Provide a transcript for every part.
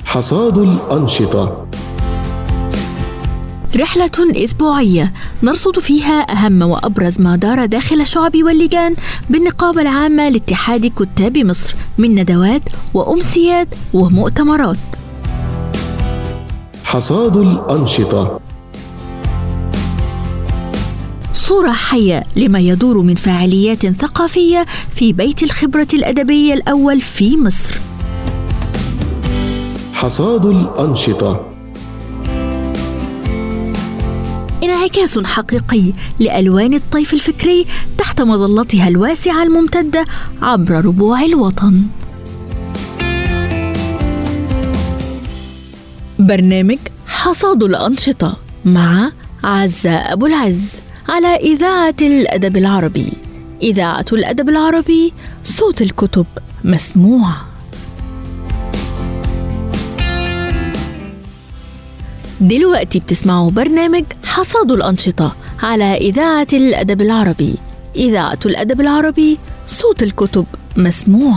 حصاد الأنشطة. رحلة أسبوعية نرصد فيها أهم وأبرز ما دار داخل الشعب واللجان بالنقابة العامة لاتحاد كتاب مصر من ندوات وأمسيات ومؤتمرات. حصاد الأنشطة، صورة حية لما يدور من فعاليات ثقافية في بيت الخبرة الأدبية الأول في مصر. حصاد الأنشطة، انعكاس حقيقي لألوان الطيف الفكري تحت مظلتها الواسعة الممتدة عبر ربوع الوطن. برنامج حصاد الأنشطة مع عزة أبو العز على إذاعة الأدب العربي. إذاعة الأدب العربي، صوت الكتب مسموع. دلوقتي بتسمعوا برنامج حصاد الأنشطة على إذاعة الأدب العربي. إذاعة الأدب العربي، صوت الكتب مسموع.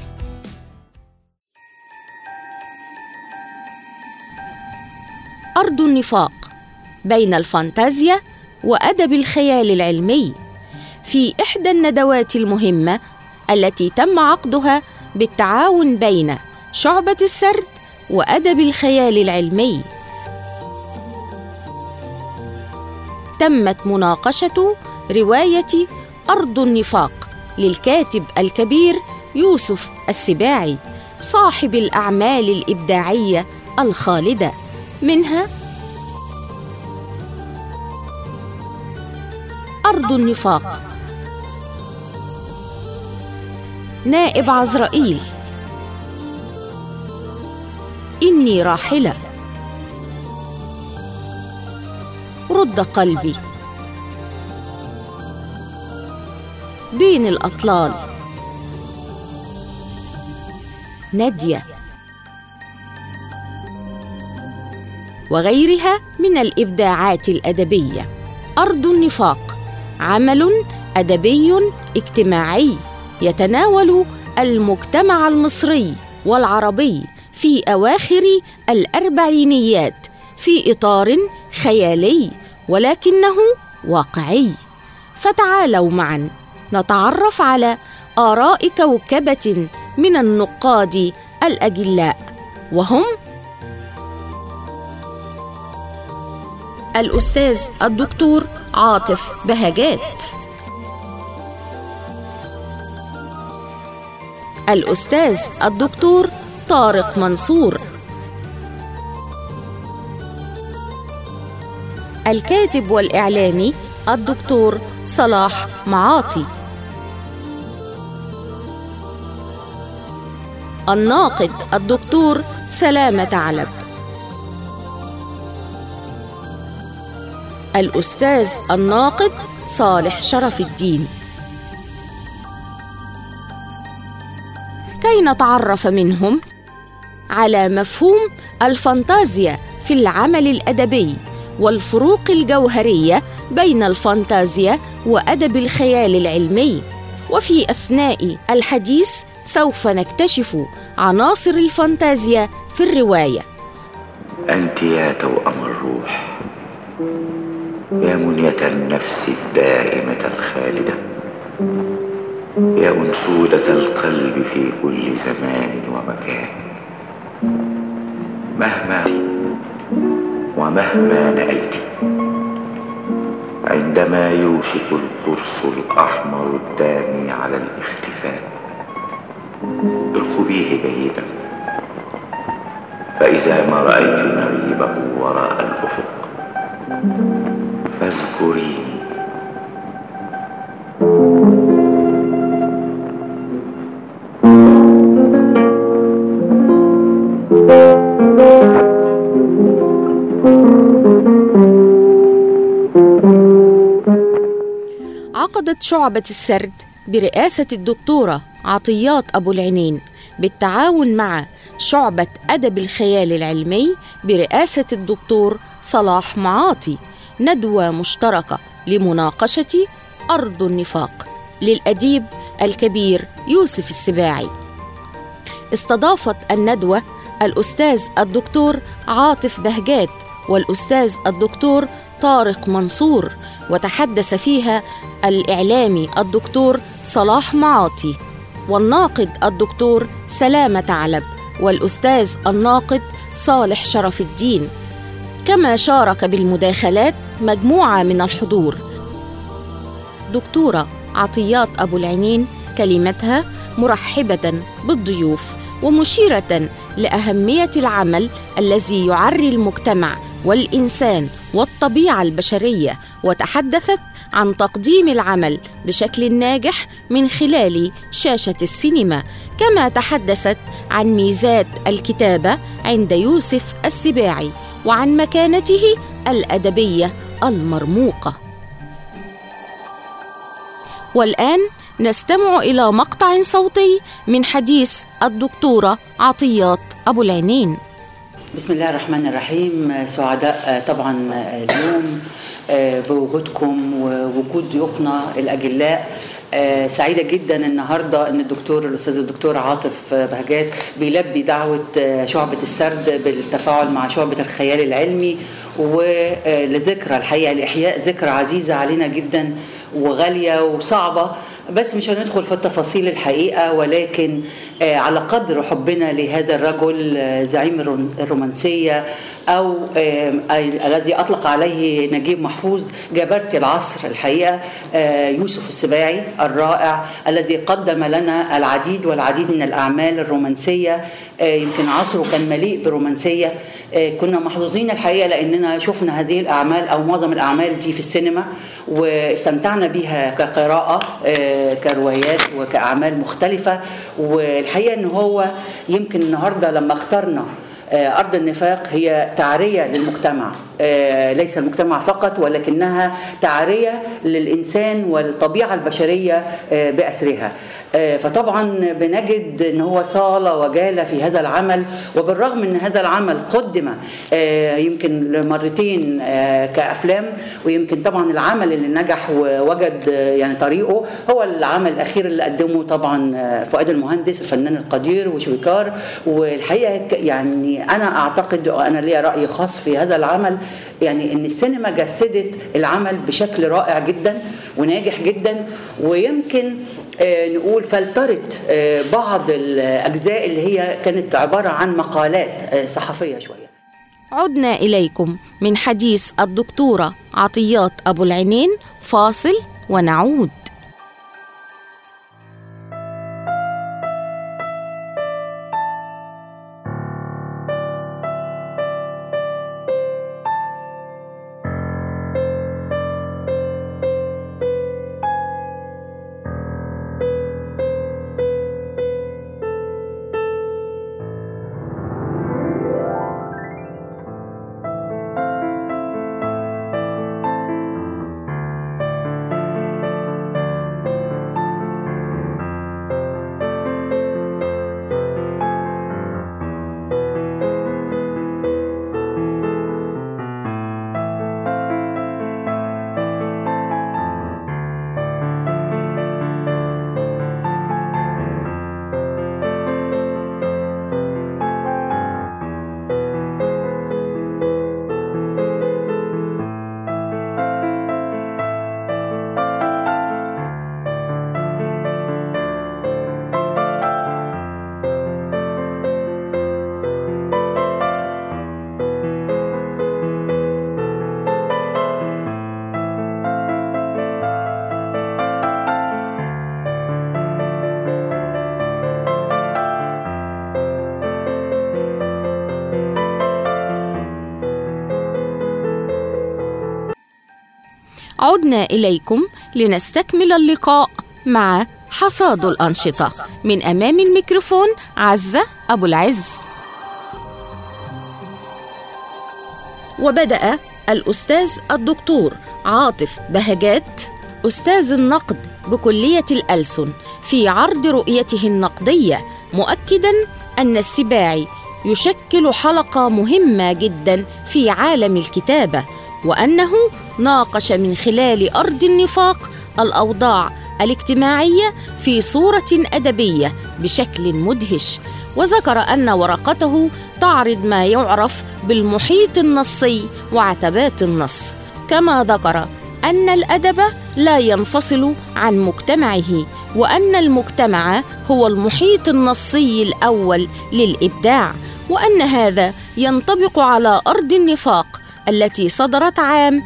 أرض النفاق بين الفانتازيا وأدب الخيال العلمي، في إحدى الندوات المهمة التي تم عقدها بالتعاون بين شعبة السرد وأدب الخيال العلمي. تمت مناقشة رواية أرض النفاق للكاتب الكبير يوسف السباعي صاحب الأعمال الإبداعية الخالدة، منها أرض النفاق. نائب عزرائيل، إني راحلة، رد قلبي، بين الأطلال، نادية، وغيرها من الإبداعات الأدبية. أرض النفاق عمل أدبي اجتماعي يتناول المجتمع المصري والعربي في أواخر الأربعينيات في إطار خيالي ولكنه واقعي. فتعالوا معا نتعرف على آراء كوكبة من النقاد الأجلاء، وهم الأستاذ الدكتور عاطف بهجات، الأستاذ الدكتور طارق منصور، الكاتب والإعلامي الدكتور صلاح معاطي، الناقد الدكتور سلامة علب، الأستاذ الناقد صالح شرف الدين. كي نتعرف منهم على مفهوم الفانتازيا في العمل الأدبي والفروق الجوهرية بين الفانتازيا وأدب الخيال العلمي. وفي أثناء الحديث سوف نكتشف عناصر الفانتازيا في الرواية. أنت يا توأم الروح، يا منية النفس الدائمة الخالدة، يا أنشودة القلب في كل زمان ومكان. مهما ومهما نأيت، عندما يوشك القرص الأحمر الدامي على الاختفاء، ارقبيه جيدا، فإذا ما رأيت نريبه وراء الأفق فاذكريني. عقدت شعبة السرد برئاسة الدكتورة عطيات أبو العينين بالتعاون مع شعبة أدب الخيال العلمي برئاسة الدكتور صلاح معاطي ندوة مشتركة لمناقشة أرض النفاق للأديب الكبير يوسف السباعي. استضافت الندوة الأستاذ الدكتور عاطف بهجات والأستاذ الدكتور طارق منصور، وتحدث فيها الإعلامي الدكتور صلاح معاطي، والناقد الدكتور سلامة ثعلب، والأستاذ الناقد صالح شرف الدين. كما شارك بالمداخلات مجموعة من الحضور. دكتورة عطيات أبو العينين كلمتها مرحبة بالضيوف ومشيرة لأهمية العمل الذي يعري المجتمع والإنسان والطبيعة البشرية، وتحدثت عن تقديم العمل بشكل ناجح من خلال شاشة السينما. كما تحدثت عن ميزات الكتابة عند يوسف السباعي وعن مكانته الأدبية المرموقة. والآن نستمع إلى مقطع صوتي من حديث الدكتورة عطيات أبو العينين. بسم الله الرحمن الرحيم. سعداء طبعا اليوم بوجودكم ووجود ضيوفنا الأجلاء. سعيدة جدا النهاردة أن الأستاذ الدكتور عاطف بهجات بيلبي دعوة شعبة السرد بالتفاعل مع شعبة الخيال العلمي، ولذكرى الحقيقة لإحياء ذكرى عزيزة علينا جدا وغالية وصعبة، بس مش هندخل في التفاصيل الحقيقة، ولكن على قدر حبنا لهذا الرجل زعيم الرومانسية أو الذي أطلق عليه نجيب محفوظ جبرة العصر الحقيقة، يوسف السباعي الرائع الذي قدم لنا العديد والعديد من الأعمال الرومانسية. يمكن عصره كان مليء برومانسية. كنا محظوظين الحقيقة لأننا شفنا هذه الأعمال أو معظم الأعمال دي في السينما واستمتعنا بها كقراءة كروايات وكأعمال مختلفة. والحقيقة أنه هو يمكن النهاردة لما اخترنا أرض النفاق هي تعرية للمجتمع، ليس المجتمع فقط ولكنها تعرية للإنسان والطبيعة البشرية بأسرها. فطبعا بنجد أن هو صالة وجالة في هذا العمل، وبالرغم من هذا العمل قدم يمكن مرتين كأفلام، ويمكن طبعا العمل اللي نجح ووجد يعني طريقه هو العمل الأخير اللي قدمه طبعا فؤاد المهندس الفنان القدير وشويكار. والحقيقة يعني أنا أعتقد وأنا لي رأي خاص في هذا العمل، يعني أن السينما جسدت العمل بشكل رائع جدا وناجح جدا، ويمكن نقول فلترت بعض الأجزاء اللي هي كانت عبارة عن مقالات صحفية شوية. عدنا إليكم من حديث الدكتورة عطيات أبو العينين، فاصل ونعود. عدنا إليكم لنستكمل اللقاء مع حصاد الأنشطة. من أمام الميكروفون عزة أبو العز. وبدأ الأستاذ الدكتور عاطف بهجات أستاذ النقد بكلية الألسن في عرض رؤيته النقدية، مؤكداً أن السباعي يشكل حلقة مهمة جداً في عالم الكتابة، وأنه ناقش من خلال أرض النفاق الأوضاع الاجتماعية في صورة أدبية بشكل مدهش. وذكر أن ورقته تعرض ما يعرف بالمحيط النصي وعتبات النص، كما ذكر أن الأدب لا ينفصل عن مجتمعه، وأن المجتمع هو المحيط النصي الأول للإبداع، وأن هذا ينطبق على أرض النفاق التي صدرت عام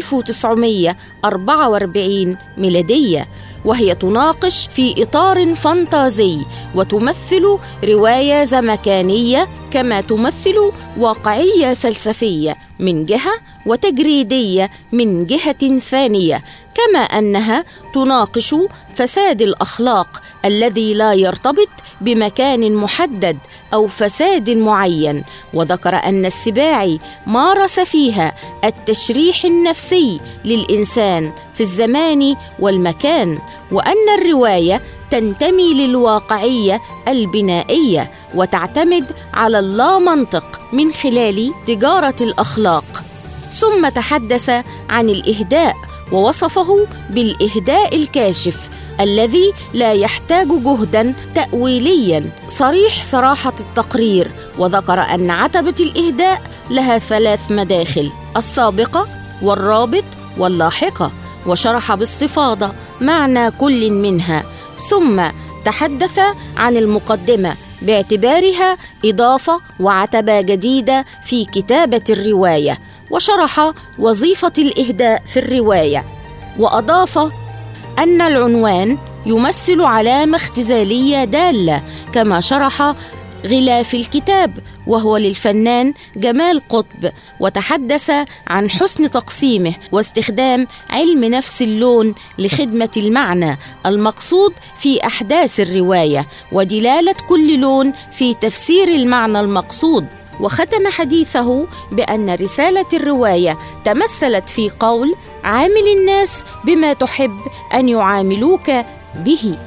1944 ميلادية، وهي تناقش في إطار فانتازي وتمثل رواية زمكانية، كما تمثل واقعية فلسفية من جهة وتجريدية من جهة ثانية، كما أنها تناقش فساد الأخلاق الذي لا يرتبط بمكان محدد أو فساد معين. وذكر أن السباعي مارس فيها التشريح النفسي للإنسان في الزمان والمكان، وأن الرواية تنتمي للواقعية البنائية وتعتمد على اللامنطق من خلال تجارة الأخلاق. ثم تحدث عن الإهداء ووصفه بالإهداء الكاشف الذي لا يحتاج جهداً تأويلياً صريح صراحة التقرير. وذكر أن عتبة الإهداء لها 3 مداخل: السابقة والرابط واللاحقة، وشرح باستفاضة معنى كل منها. ثم تحدث عن المقدمة باعتبارها إضافة وعتبة جديدة في كتابة الرواية، وشرح وظيفة الإهداء في الرواية، وأضاف أن العنوان يمثل علامة اختزالية دالة، كما شرح غلاف الكتاب وهو للفنان جمال قطب، وتحدث عن حسن تقسيمه واستخدام علم نفس اللون لخدمة المعنى المقصود في أحداث الرواية، ودلالة كل لون في تفسير المعنى المقصود. وختم حديثه بأن رسالة الرواية تمثلت في قول: عامل الناس بما تحب أن يعاملوك به.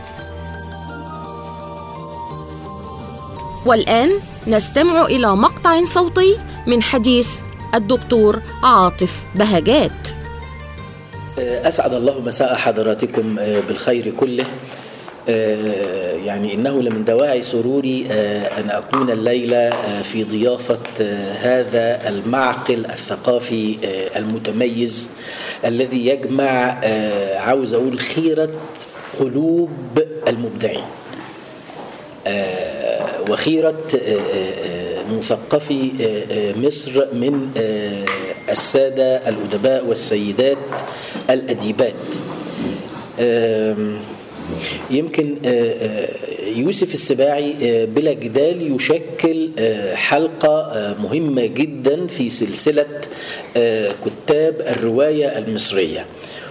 والآن نستمع إلى مقطع صوتي من حديث الدكتور عاطف بهجات. أسعد الله مساء حضراتكم بالخير كله. يعني إنه لمن دواعي سروري أن أكون الليلة في ضيافة هذا المعقل الثقافي المتميز الذي يجمع، عاوز أقول، خيرة قلوب المبدعين وخيرة مثقفي مصر من السادة الأدباء والسيدات الأديبات. يمكن يوسف السباعي بلا جدال يشكل حلقة مهمة جدا في سلسلة كتاب الرواية المصرية.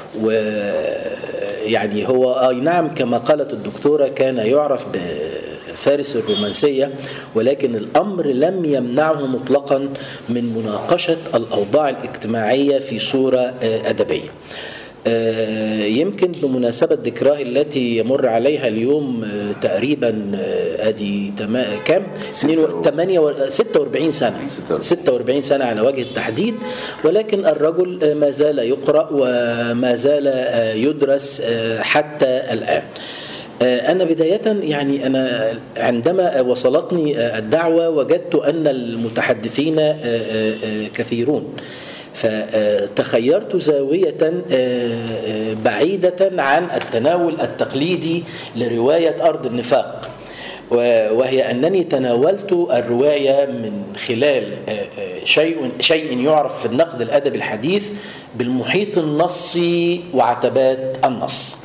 ويعني هو نعم كما قالت الدكتورة كان يعرف بفارس الرومانسية، ولكن الأمر لم يمنعه مطلقا من مناقشة الأوضاع الاجتماعية في صورة أدبية. يمكن بمناسبة ذكراه التي يمر عليها اليوم تقريبا ادي كام 46 سنة على وجه التحديد، ولكن الرجل ما زال يقرأ وما زال يدرس حتى الآن. أنا بداية يعني أنا عندما وصلتني الدعوة وجدت أن المتحدثين كثيرون، فتخيرت زاوية بعيدة عن التناول التقليدي لرواية أرض النفاق، وهي أنني تناولت الرواية من خلال شيء يعرف في النقد الأدبي الحديث بالمحيط النصي وعتبات النص.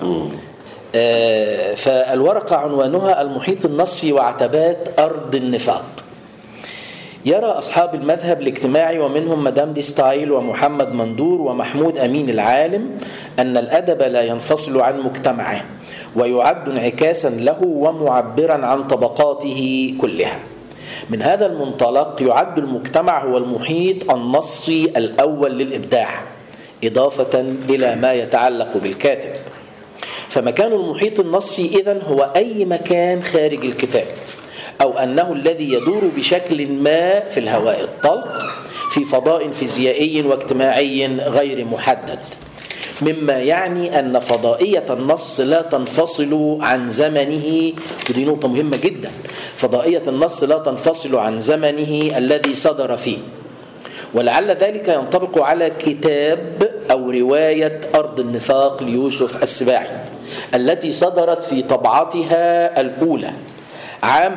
فالورقة عنوانها المحيط النصي وعتبات أرض النفاق. يرى أصحاب المذهب الاجتماعي ومنهم مدام دي ستايل ومحمد مندور ومحمود أمين العالم أن الأدب لا ينفصل عن مجتمعه ويعد انعكاسا له ومعبرا عن طبقاته كلها. من هذا المنطلق يعد المجتمع هو المحيط النصي الأول للإبداع، إضافة إلى ما يتعلق بالكاتب. فمكان المحيط النصي إذن هو أي مكان خارج الكتاب، أو أنه الذي يدور بشكل ما في الهواء الطلق في فضاء فيزيائي واجتماعي غير محدد. مما يعني أن فضائية النص لا تنفصل عن زمنه، ودي نقطة مهمة جدا. فضائية النص لا تنفصل عن زمنه الذي صدر فيه، ولعل ذلك ينطبق على كتاب أو رواية أرض النفاق ليوسف السباعي التي صدرت في طبعتها الأولى عام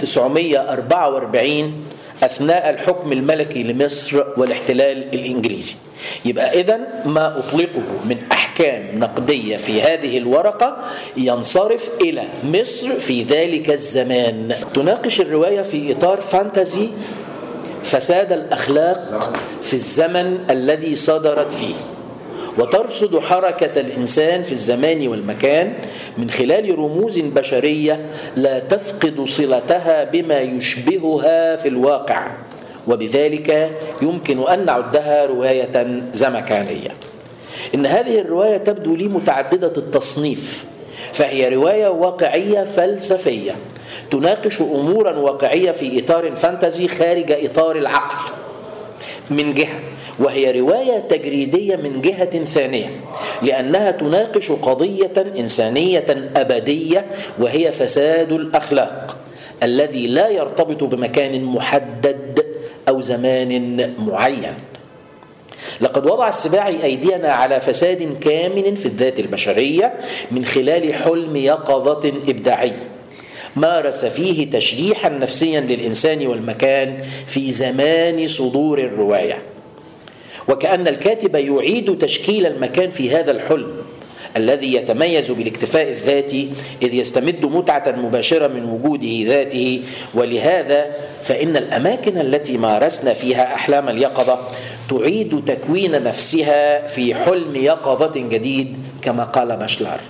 1944 أثناء الحكم الملكي لمصر والاحتلال الإنجليزي. يبقى إذن ما أطلقه من أحكام نقدية في هذه الورقة ينصرف إلى مصر في ذلك الزمان. تناقش الرواية في إطار فانتزي فساد الأخلاق في الزمن الذي صدرت فيه، وترصد حركة الإنسان في الزمان والمكان من خلال رموز بشرية لا تفقد صلتها بما يشبهها في الواقع، وبذلك يمكن أن نعدها رواية زمكانية. إن هذه الرواية تبدو لي متعددة التصنيف، فهي رواية واقعية فلسفية تناقش أمورا واقعية في إطار فانتزي خارج إطار العقل من جهة، وهي رواية تجريدية من جهة ثانية، لأنها تناقش قضية إنسانية أبدية وهي فساد الأخلاق الذي لا يرتبط بمكان محدد أو زمان معين. لقد وضع السباعي أيدينا على فساد كامن في الذات البشرية من خلال حلم يقظة إبداعي مارس فيه تشريحا نفسيا للإنسان والمكان في زمان صدور الرواية، وكأن الكاتب يعيد تشكيل المكان في هذا الحلم الذي يتميز بالاكتفاء الذاتي، إذ يستمد متعة مباشرة من وجوده ذاته. ولهذا فإن الأماكن التي مارسنا فيها أحلام اليقظة تعيد تكوين نفسها في حلم يقظة جديد كما قال باشلار.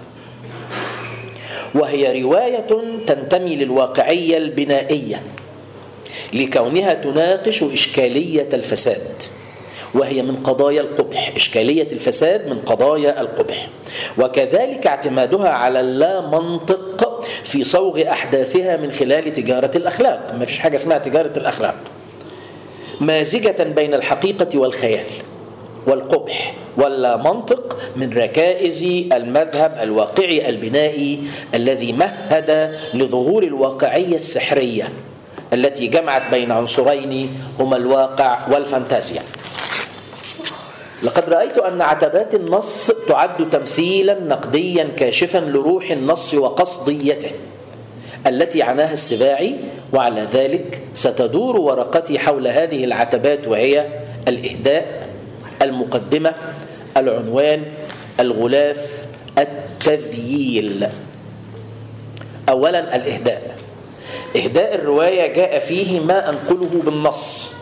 وهي رواية تنتمي للواقعية البنائية لكونها تناقش إشكالية الفساد، وهي من قضايا القبح. إشكالية الفساد من قضايا القبح، وكذلك اعتمادها على اللا منطق في صوغ أحداثها من خلال تجارة الأخلاق. ما فيش حاجة اسمها تجارة الأخلاق، مازجة بين الحقيقة والخيال والقبح واللا منطق من ركائز المذهب الواقعي البنائي الذي مهد لظهور الواقعية السحرية التي جمعت بين عنصرين هما الواقع والفانتازيا. لقد رأيت أن عتبات النص تعد تمثيلا نقديا كاشفا لروح النص وقصديته التي عناها السباعي، وعلى ذلك ستدور ورقتي حول هذه العتبات، وهي الإهداء، المقدمة، العنوان، الغلاف، التذييل. أولا الإهداء. إهداء الرواية جاء فيه ما أنقله بالنص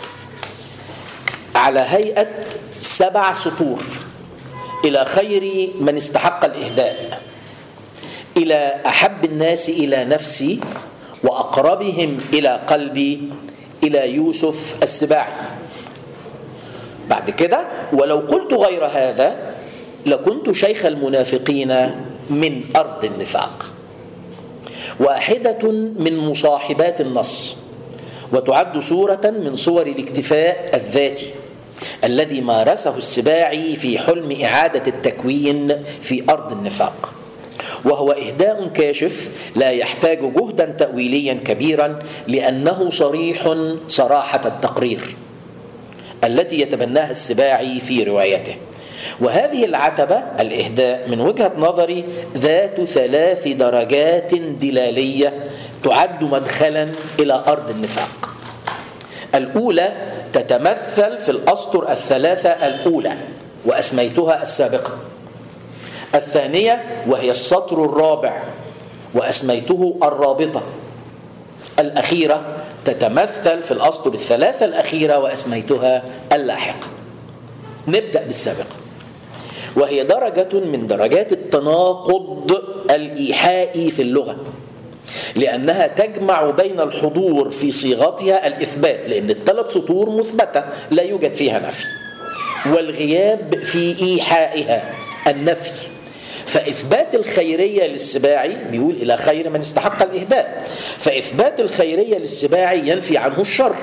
على هيئة 7 سطور إلى خير من استحق الإهداء، إلى أحب الناس إلى نفسي وأقربهم إلى قلبي، إلى يوسف السباعي. بعد كده ولو قلت غير هذا لكنت شيخ المنافقين من أرض النفاق، واحدة من مصاحبات النص، وتعد صورة من صور الاكتفاء الذاتي الذي مارسه السباعي في حلم إعادة التكوين في أرض النفاق، وهو إهداء كاشف لا يحتاج جهدا تأويليا كبيرا، لأنه صريح صراحة التقرير التي يتبناها السباعي في روايته. وهذه العتبة الإهداء من وجهة نظري ذات 3 درجات دلالية تعد مدخلا إلى أرض النفاق. الأولى تتمثل في الأسطر 3 الأولى وأسميتها السابقة. الثانية وهي السطر 4 وأسميته الرابطة. الأخيرة تتمثل في الأسطر 3 الأخيرة وأسميتها اللاحقة. نبدأ بالسابقة، وهي درجة من درجات التناقض الإيحائي في اللغة، لأنها تجمع بين الحضور في صيغتها الإثبات، لأن 3 سطور مثبتة لا يوجد فيها نفي، والغياب في إيحائها النفي. فإثبات الخيرية للسباعي بيقول إلى خير من استحق الإهداء، فإثبات الخيرية للسباعي ينفي عنه الشر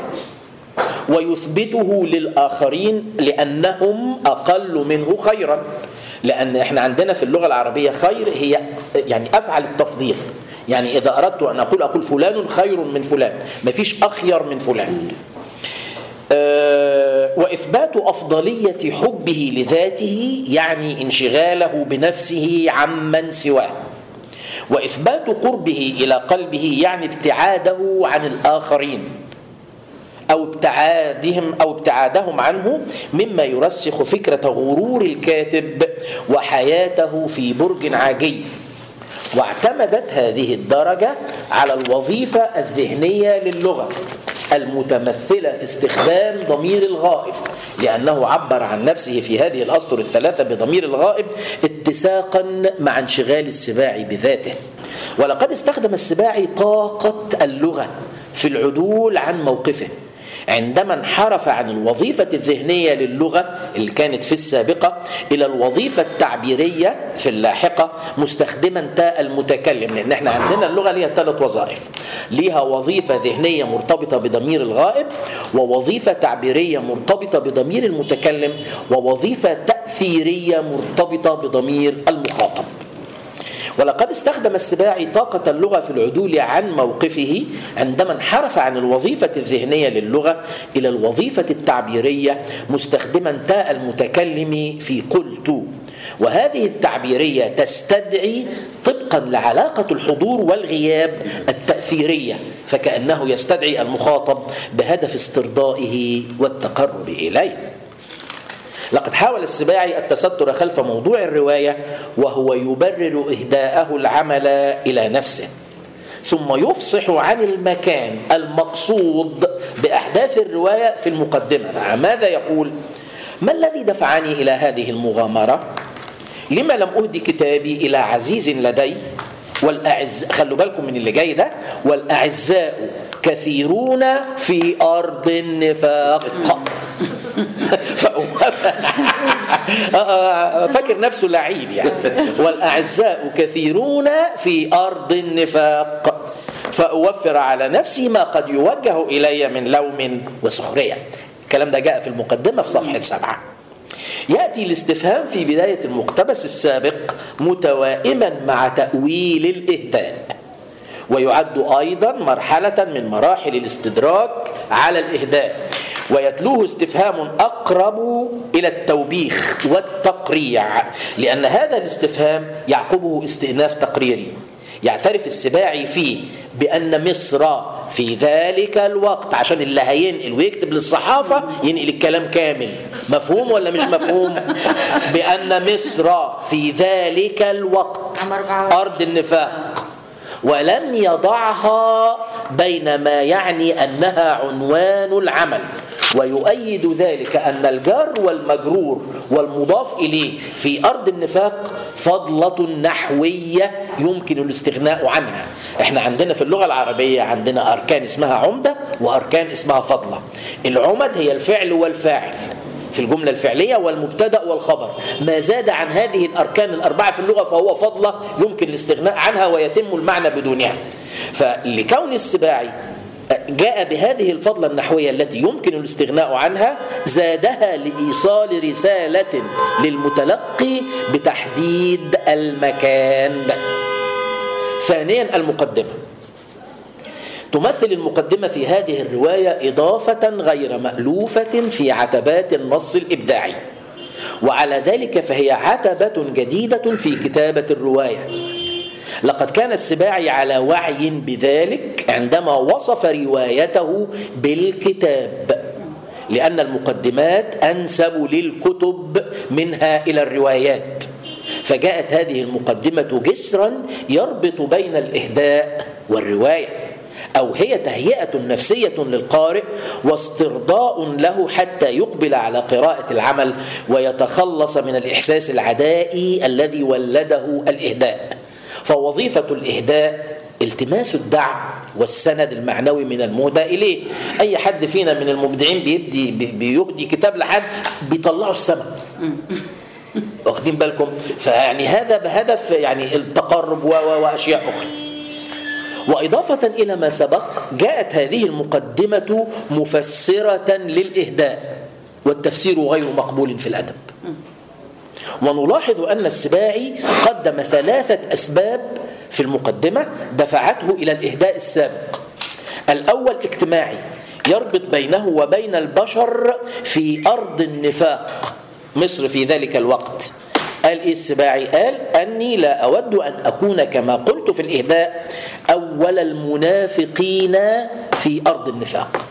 ويثبته للآخرين لأنهم أقل منه خيرا، لأن احنا عندنا في اللغة العربية خير هي يعني أفعل التفضيل، يعني إذا أردت أن أقول فلان خير من فلان، مفيش أخير من فلان. وإثبات أفضلية حبه لذاته يعني انشغاله بنفسه عمن سواه، وإثبات قربه إلى قلبه يعني ابتعاده عن الآخرين أو ابتعادهم عنه، مما يرسخ فكرة غرور الكاتب وحياته في برج عاجي. واعتمدت هذه الدرجة على الوظيفة الذهنية للغة المتمثلة في استخدام ضمير الغائب، لأنه عبر عن نفسه في هذه الأسطر الثلاثة بضمير الغائب اتساقا مع انشغال السباعي بذاته. ولقد استخدم السباعي طاقة اللغة في العدول عن موقفه عندما انحرف عن الوظيفة الذهنية للغة اللي كانت في السابقة إلى الوظيفة التعبيرية في اللاحقة، مستخدما تاء المتكلم، لأن احنا عندنا اللغة ليها 3 وظائف، ليها وظيفة ذهنية مرتبطة بضمير الغائب، ووظيفة تعبيرية مرتبطة بضمير المتكلم، ووظيفة تأثيرية مرتبطة بضمير المخاطب. ولقد استخدم السباعي طاقة اللغة في العدول عن موقفه عندما انحرف عن الوظيفة الذهنية للغة إلى الوظيفة التعبيرية، مستخدما تاء المتكلم في قلت. وهذه التعبيرية تستدعي طبقا لعلاقة الحضور والغياب التأثيرية، فكأنه يستدعي المخاطب بهدف استرضائه والتقرب إليه. لقد حاول السباعي التستر خلف موضوع الرواية وهو يبرر إهداءه العمل إلى نفسه، ثم يفصح عن المكان المقصود بأحداث الرواية في المقدمة. ماذا يقول؟ ما الذي دفعني إلى هذه المغامرة؟ لما لم أهدي كتابي إلى عزيز لدي خلوا بالكم من اللي جاي ده، والأعزاء كثيرون في أرض النفاق. فاكر نفسه لعيب يعني. والأعزاء كثيرون في أرض النفاق فأوفر على نفسي ما قد يوجه إلي من لوم وسخرية. الكلام ده جاء في المقدمة في صفحة 7. يأتي الاستفهام في بداية المقتبس السابق متوائما مع تأويل الإهداء، ويعد أيضا مرحلة من مراحل الاستدراك على الإهداء، ويتلوه استفهام أقرب إلى التوبيخ والتقريع، لأن هذا الاستفهام يعقبه استئناف تقريري يعترف السباعي فيه بأن مصر في ذلك الوقت، عشان اللي هينقل ويكتب للصحافة ينقل الكلام كامل. مفهوم ولا مش مفهوم؟ بأن مصر في ذلك الوقت أرض النفاق، ولم يضعها بين ما يعني أنها عنوان العمل. ويؤيد ذلك أن الجار والمجرور والمضاف إليه في أرض النفاق فضلة نحوية يمكن الاستغناء عنها. احنا عندنا في اللغة العربية عندنا أركان اسمها عمدة وأركان اسمها فضلة. العمد هي الفعل والفاعل في الجملة الفعلية والمبتدأ والخبر، ما زاد عن هذه الأركان الأربعة في اللغة فهو فضلة يمكن الاستغناء عنها ويتم المعنى بدونها. فلكون السباعي جاء بهذه الفضلة النحوية التي يمكن الاستغناء عنها، زادها لإيصال رسالة للمتلقي بتحديد المكان. ثانيا المقدمة. تمثل المقدمة في هذه الرواية إضافة غير مألوفة في عتبات النص الإبداعي، وعلى ذلك فهي عتبة جديدة في كتابة الرواية. لقد كان السباعي على وعي بذلك عندما وصف روايته بالكتاب، لأن المقدمات أنسب للكتب منها إلى الروايات، فجاءت هذه المقدمة جسرا يربط بين الإهداء والرواية، أو هي تهيئة نفسية للقارئ واسترضاء له حتى يقبل على قراءة العمل ويتخلص من الإحساس العدائي الذي ولده الإهداء. فوظيفة الإهداء التماس الدعم والسند المعنوي من المهدى إليه. أي حد فينا من المبدعين بيهدي كتاب لحد بيطلعوا السماء، واخدين بالكم؟ فيعني هذا بهدف يعني التقرب وأشياء أخرى. وإضافة إلى ما سبق، جاءت هذه المقدمة مفسرة للإهداء، والتفسير غير مقبول في الأدب. ونلاحظ أن السباعي قدم 3 أسباب في المقدمة دفعته إلى الإهداء السابق. الأول اجتماعي يربط بينه وبين البشر في أرض النفاق مصر في ذلك الوقت. قال إيه السباعي؟ قال أني لا أود أن أكون كما قلت في الإهداء أول المنافقين في أرض النفاق.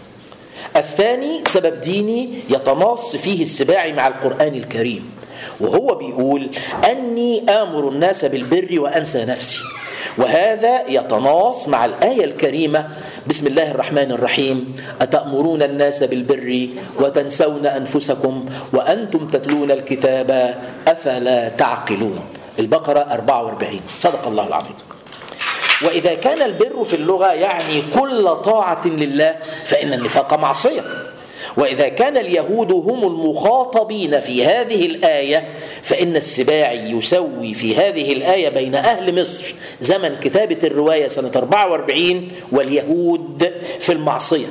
الثاني سبب ديني يتناص فيه السباعي مع القرآن الكريم، وهو بيقول أني آمر الناس بالبر وأنسى نفسي، وهذا يتناص مع الآية الكريمة بسم الله الرحمن الرحيم أتأمرون الناس بالبر وتنسون أنفسكم وأنتم تتلون الكتاب أفلا تعقلون. البقرة 44. صدق الله العظيم. وإذا كان البر في اللغة يعني كل طاعة لله فإن النفاق معصية. وإذا كان اليهود هم المخاطبين في هذه الآية فإن السباعي يسوي في هذه الآية بين أهل مصر زمن كتابة الرواية سنة 44 واليهود في المعصية.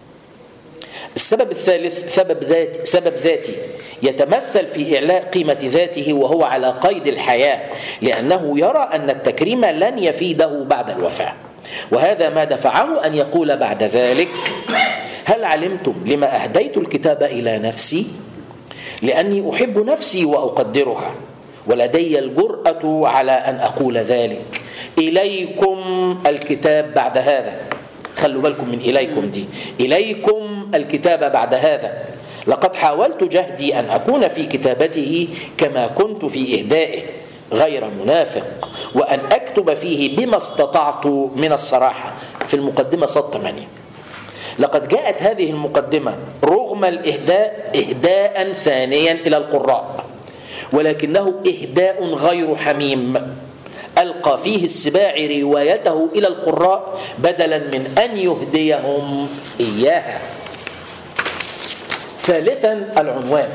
السبب الثالث سبب ذاتي يتمثل في إعلاء قيمة ذاته وهو على قيد الحياة، لأنه يرى أن التكريم لن يفيده بعد الوفاة، وهذا ما دفعه أن يقول بعد ذلك هل علمتم لما أهديت الكتاب إلى نفسي؟ لأني أحب نفسي وأقدرها ولدي الجرأة على أن أقول ذلك. إليكم الكتاب بعد هذا، خلوا بالكم من إليكم دي، إليكم الكتاب بعد هذا، لقد حاولت جهدي أن أكون في كتابته كما كنت في إهدائه غير منافق، وأن أكتب فيه بما استطعت من الصراحة. في المقدمة صد 8. لقد جاءت هذه المقدمة رغم الإهداء إهداء ثانيا إلى القراء، ولكنه إهداء غير حميم ألقى فيه السباعي روايته إلى القراء بدلا من أن يهديهم إياها. ثالثا العنوان.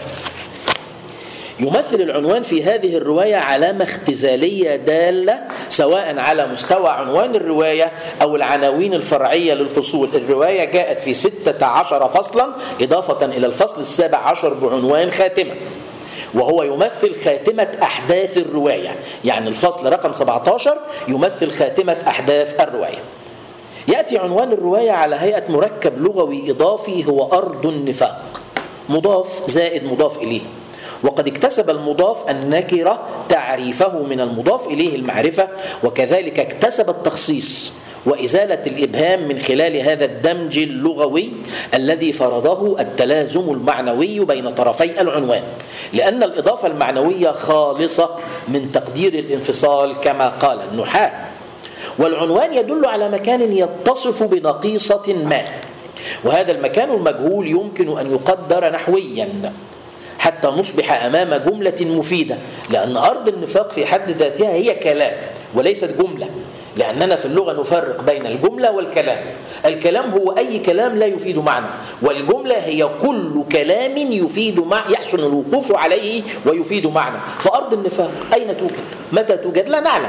يمثل العنوان في هذه الرواية علامة اختزالية دالة سواء على مستوى عنوان الرواية أو العناوين الفرعية للفصول. الرواية جاءت في 16 فصلا إضافة إلى الفصل 17 بعنوان خاتمة، وهو يمثل خاتمة أحداث الرواية، يعني الفصل رقم 17 يمثل خاتمة أحداث الرواية. يأتي عنوان الرواية على هيئة مركب لغوي إضافي هو أرض النفاق، مضاف زائد مضاف إليه، وقد اكتسب المضاف النكرة تعريفه من المضاف إليه المعرفة، وكذلك اكتسب التخصيص وإزالة الإبهام من خلال هذا الدمج اللغوي الذي فرضه التلازم المعنوي بين طرفي العنوان، لأن الإضافة المعنوية خالصة من تقدير الانفصال كما قال النحاة. والعنوان يدل على مكان يتصف بنقيصة ما، وهذا المكان المجهول يمكن أن يقدر نحويا حتى نصبح أمام جملة مفيدة، لأن أرض النفاق في حد ذاتها هي كلام وليست جملة، لأننا في اللغة نفرق بين الجملة والكلام. الكلام هو أي كلام لا يفيد معنى، والجملة هي كل كلام يفيد معنى يحسن الوقوف عليه ويفيد معنى. فأرض النفاق أين توجد؟ متى توجد؟ لا نعلم.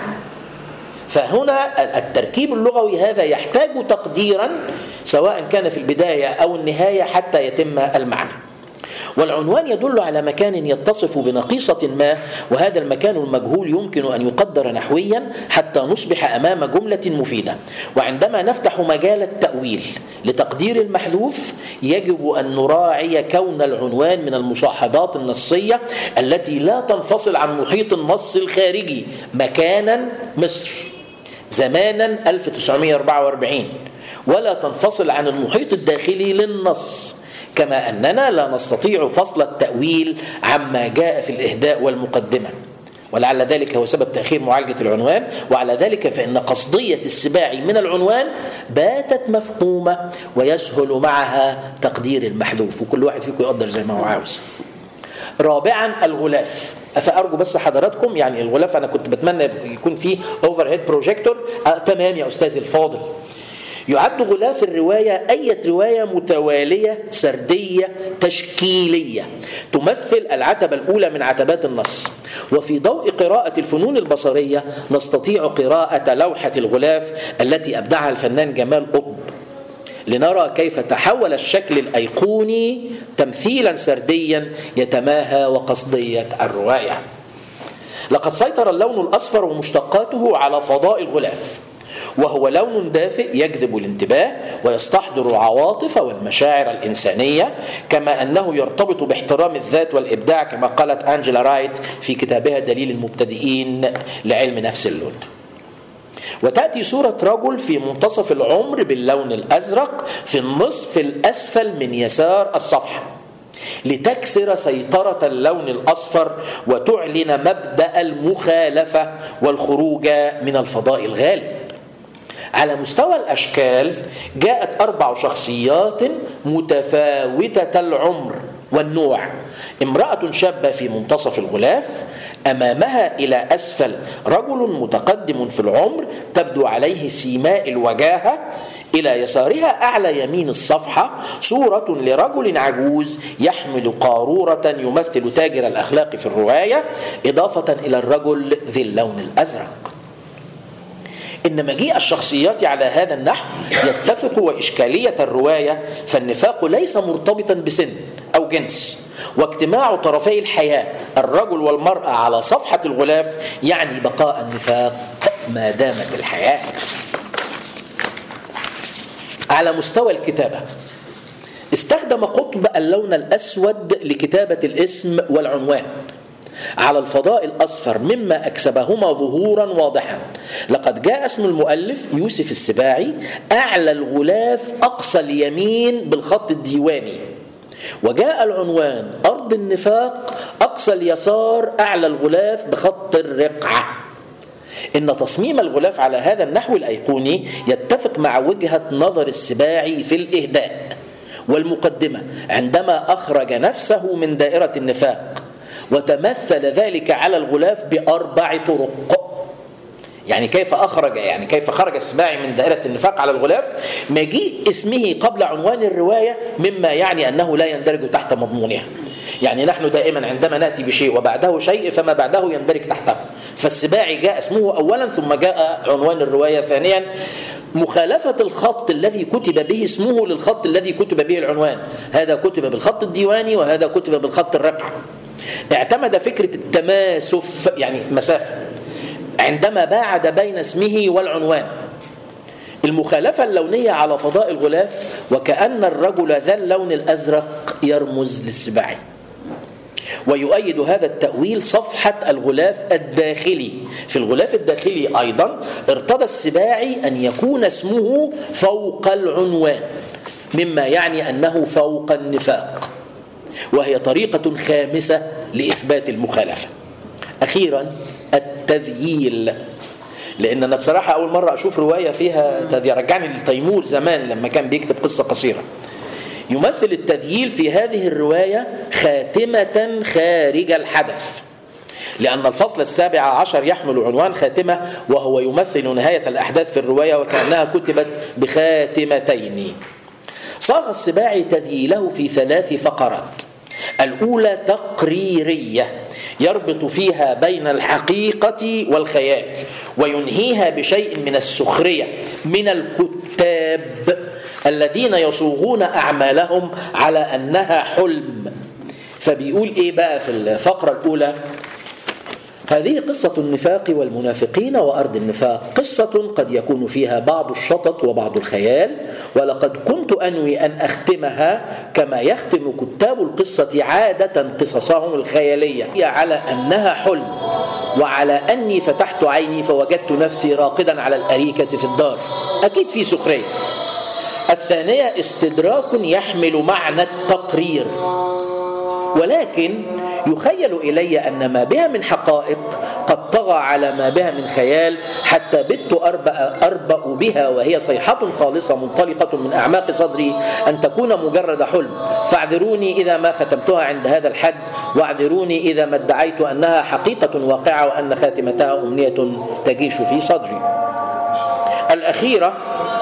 فهنا التركيب اللغوي هذا يحتاج تقديرا سواء كان في البداية أو النهاية حتى يتم المعنى. والعنوان يدل على مكان يتصف بنقيصة ما، وهذا المكان المجهول يمكن أن يقدر نحويا حتى نصبح أمام جملة مفيدة. وعندما نفتح مجال التأويل لتقدير المحذوف يجب أن نراعي كون العنوان من المصاحبات النصية التي لا تنفصل عن محيط النص الخارجي، مكانا مصر، زمانا 1944، ولا تنفصل عن المحيط الداخلي للنص، كما أننا لا نستطيع فصل التأويل عما جاء في الإهداء والمقدمة، ولعل ذلك هو سبب تأخير معالجة العنوان. وعلى ذلك فإن قصدية السباعي من العنوان باتت مفهومة ويسهل معها تقدير المحذوف، وكل واحد فيكم يقدر زي ما هو عاوز. رابعا الغلاف. فأرجو بس حضراتكم، يعني الغلاف أنا كنت بتمنى يكون فيه اوفر هيد بروجيكتور. تمام يا أستاذ الفاضل. يعد غلاف الرواية أي رواية متوالية سردية تشكيلية تمثل العتبة الأولى من عتبات النص. وفي ضوء قراءة الفنون البصرية نستطيع قراءة لوحة الغلاف التي أبدعها الفنان جمال قطب. لنرى كيف تحول الشكل الأيقوني تمثيلا سرديا يتماهى وقصدية الرواية. لقد سيطر اللون الأصفر ومشتقاته على فضاء الغلاف، وهو لون دافئ يجذب الانتباه ويستحضر العواطف والمشاعر الإنسانية، كما أنه يرتبط باحترام الذات والإبداع، كما قالت أنجيلا رايت في كتابها دليل المبتدئين لعلم نفس اللون. وتأتي صورة رجل في منتصف العمر باللون الأزرق في النصف الأسفل من يسار الصفحة، لتكسر سيطرة اللون الأصفر وتعلن مبدأ المخالفة والخروج من الفضاء الغالب. على مستوى الأشكال جاءت 4 شخصيات متفاوتة العمر والنوع: امرأة شابة في منتصف الغلاف، أمامها إلى أسفل رجل متقدم في العمر تبدو عليه سيماء الوجاهة، إلى يسارها أعلى يمين الصفحة صورة لرجل عجوز يحمل قارورة يمثل تاجر الأخلاق في الرواية، إضافة إلى الرجل ذي اللون الأزرق. إن مجيء الشخصيات على هذا النحو يتفق وإشكالية الرواية، فالنفاق ليس مرتبطا بسن أو جنس، واجتماع طرفي الحياة الرجل والمرأة على صفحة الغلاف يعني بقاء النفاق ما دامت الحياة. على مستوى الكتابة استخدم قطب اللون الأسود لكتابة الاسم والعنوان على الفضاء الأصفر، مما أكسبهما ظهورا واضحا. لقد جاء اسم المؤلف يوسف السباعي أعلى الغلاف أقصى اليمين بالخط الديواني، وجاء العنوان أرض النفاق أقصى اليسار أعلى الغلاف بخط الرقعة. إن تصميم الغلاف على هذا النحو الأيقوني يتفق مع وجهة نظر السباعي في الإهداء والمقدمة عندما أخرج نفسه من دائرة النفاق، وتمثل ذلك على الغلاف ب4 طرق. يعني كيف خرج السباعي من دائرة النفاق على الغلاف؟ مجيء اسمه قبل عنوان الرواية مما يعني أنه لا يندرج تحت مضمونها. يعني نحن دائما عندما نأتي بشيء وبعده شيء فما بعده يندرج تحته، فالسباعي جاء اسمه أولا ثم جاء عنوان الرواية ثانيا. مخالفة الخط الذي كتب به اسمه للخط الذي كتب به العنوان، هذا كتب بالخط الديواني وهذا كتب بالخط الرقعة. اعتمد فكرة التماسف يعني مسافة عندما باعد بين اسمه والعنوان. المخالفة اللونية على فضاء الغلاف وكأن الرجل ذا اللون الأزرق يرمز للسباعي. ويؤيد هذا التأويل صفحة الغلاف الداخلي. في الغلاف الداخلي أيضا ارتضى السباعي أن يكون اسمه فوق العنوان، مما يعني أنه فوق النفاق، وهي طريقة خامسة لإثبات المخالفة. أخيرا التذييل، لأن أنا بصراحة أول مرة أشوف رواية فيها تذييل، رجعني لتيمور زمان لما كان بيكتب قصة قصيرة. يمثل التذييل في هذه الرواية خاتمة خارج الحدث، لأن الفصل 17 يحمل عنوان خاتمة، وهو يمثل نهاية الأحداث في الرواية وكأنها كتبت بخاتمتين. صاغ السباعي تذييله في 3 فقرات. الأولى تقريرية يربط فيها بين الحقيقة والخيال، وينهيها بشيء من السخرية من الكتاب الذين يصوغون أعمالهم على أنها حلم. فبيقول إيه بقى في الفقرة الأولى؟ هذه قصة النفاق والمنافقين وأرض النفاق، قصة قد يكون فيها بعض الشطط وبعض الخيال، ولقد كنت أنوي أن أختمها كما يختم كتاب القصة عادة قصصهم الخيالية على أنها حلم، وعلى أني فتحت عيني فوجدت نفسي راقدا على الأريكة في الدار. أكيد في سخرية. الثانية استدراك يحمل معنى التقرير، ولكن يخيل إلي أن ما بها من حقائق قد طغى على ما بها من خيال، حتى بت أربأ بها وهي صيحة خالصة منطلقة من أعماق صدري أن تكون مجرد حلم. فاعذروني إذا ما ختمتها عند هذا الحد، واعذروني إذا ما ادعيت أنها حقيقة واقعة وأن خاتمتها أمنية تجيش في صدري. الأخيرة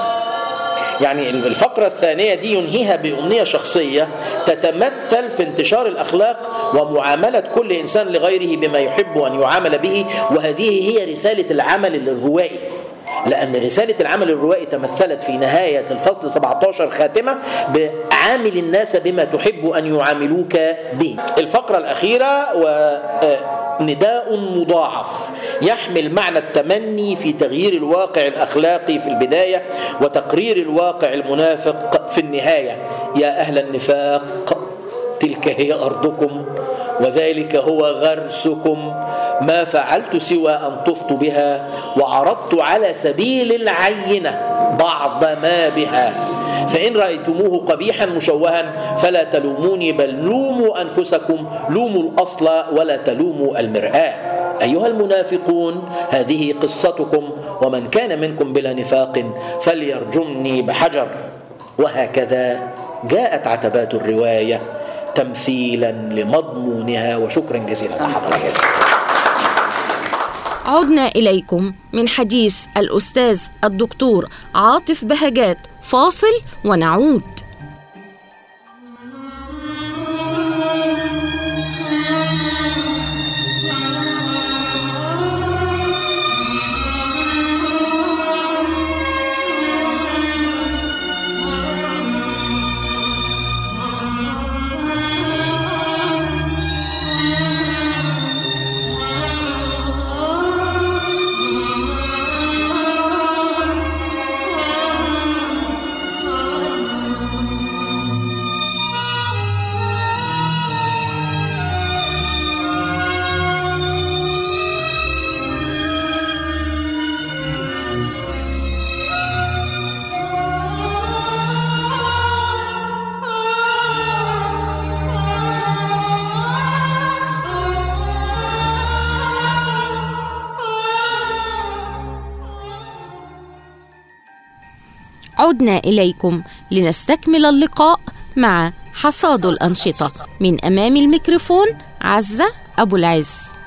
يعني الفقرة الثانية دي ينهيها بأمنية شخصية تتمثل في انتشار الأخلاق ومعاملة كل إنسان لغيره بما يحب أن يعامل به، وهذه هي رسالة العمل الروائي. لأن رسالة العمل الروائي تمثلت في نهاية الفصل 17 خاتمة بعامل الناس بما تحب أن يعاملوك به. الفقرة الأخيرة ونداء مضاعف يحمل معنى التمني في تغيير الواقع الأخلاقي في البداية وتقرير الواقع المنافق في النهاية. يا أهل النفاق تلك هي أرضكم وذلك هو غرسكم، ما فعلت سوى أن طفت بها وعرضت على سبيل العينة بعض ما بها، فإن رأيتموه قبيحا مشوها فلا تلوموني بل لوموا أنفسكم، لوموا الأصل ولا تلوموا المرآة. أيها المنافقون هذه قصتكم، ومن كان منكم بلا نفاق فليرجمني بحجر. وهكذا جاءت عتبات الرواية تمثيلا لمضمونها. وشكرا جزيلا لحضرتك. عدنا إليكم من حديث الأستاذ الدكتور عاطف بهجات، فاصل ونعود. عدنا إليكم لنستكمل اللقاء مع حصاد الأنشطة. من أمام الميكروفون عزة أبو العز.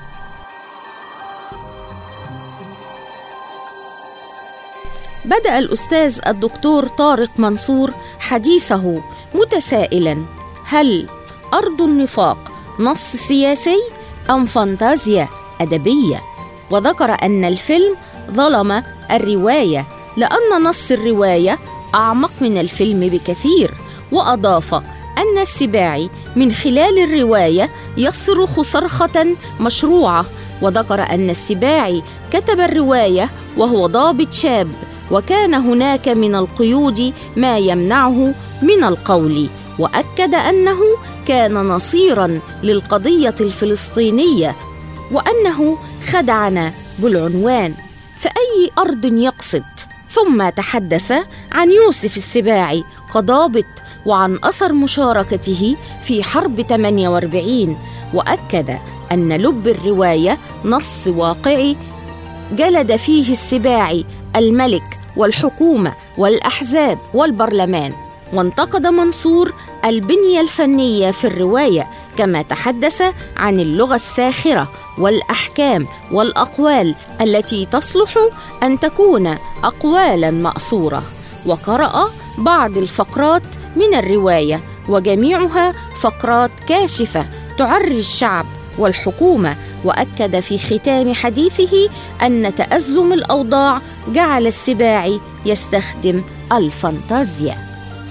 بدأ الأستاذ الدكتور طارق منصور حديثه متسائلا: هل أرض النفاق نص سياسي أم فانتازيا أدبية؟ وذكر أن الفيلم ظلم الرواية لأن نص الرواية أعمق من الفيلم بكثير، وأضاف أن السباعي من خلال الرواية يصرخ صرخة مشروعة، وذكر أن السباعي كتب الرواية وهو ضابط شاب، وكان هناك من القيود ما يمنعه من القول، وأكد أنه كان نصيراً للقضية الفلسطينية، وأنه خدعنا بالعنوان فأي أرض يقصد. ثم تحدث عن يوسف السباعي كضابط وعن أثر مشاركته في حرب 48، وأكد أن لب الرواية نص واقعي جلد فيه السباعي الملك والحكومة والأحزاب والبرلمان. وانتقد منصور البنية الفنية في الرواية، كما تحدث عن اللغة الساخرة والأحكام والأقوال التي تصلح أن تكون أقوالا مأثورة، وقرأ بعض الفقرات من الرواية وجميعها فقرات كاشفة تعري الشعب والحكومة. وأكد في ختام حديثه أن تأزم الأوضاع جعل السباعي يستخدم الفانتازيا.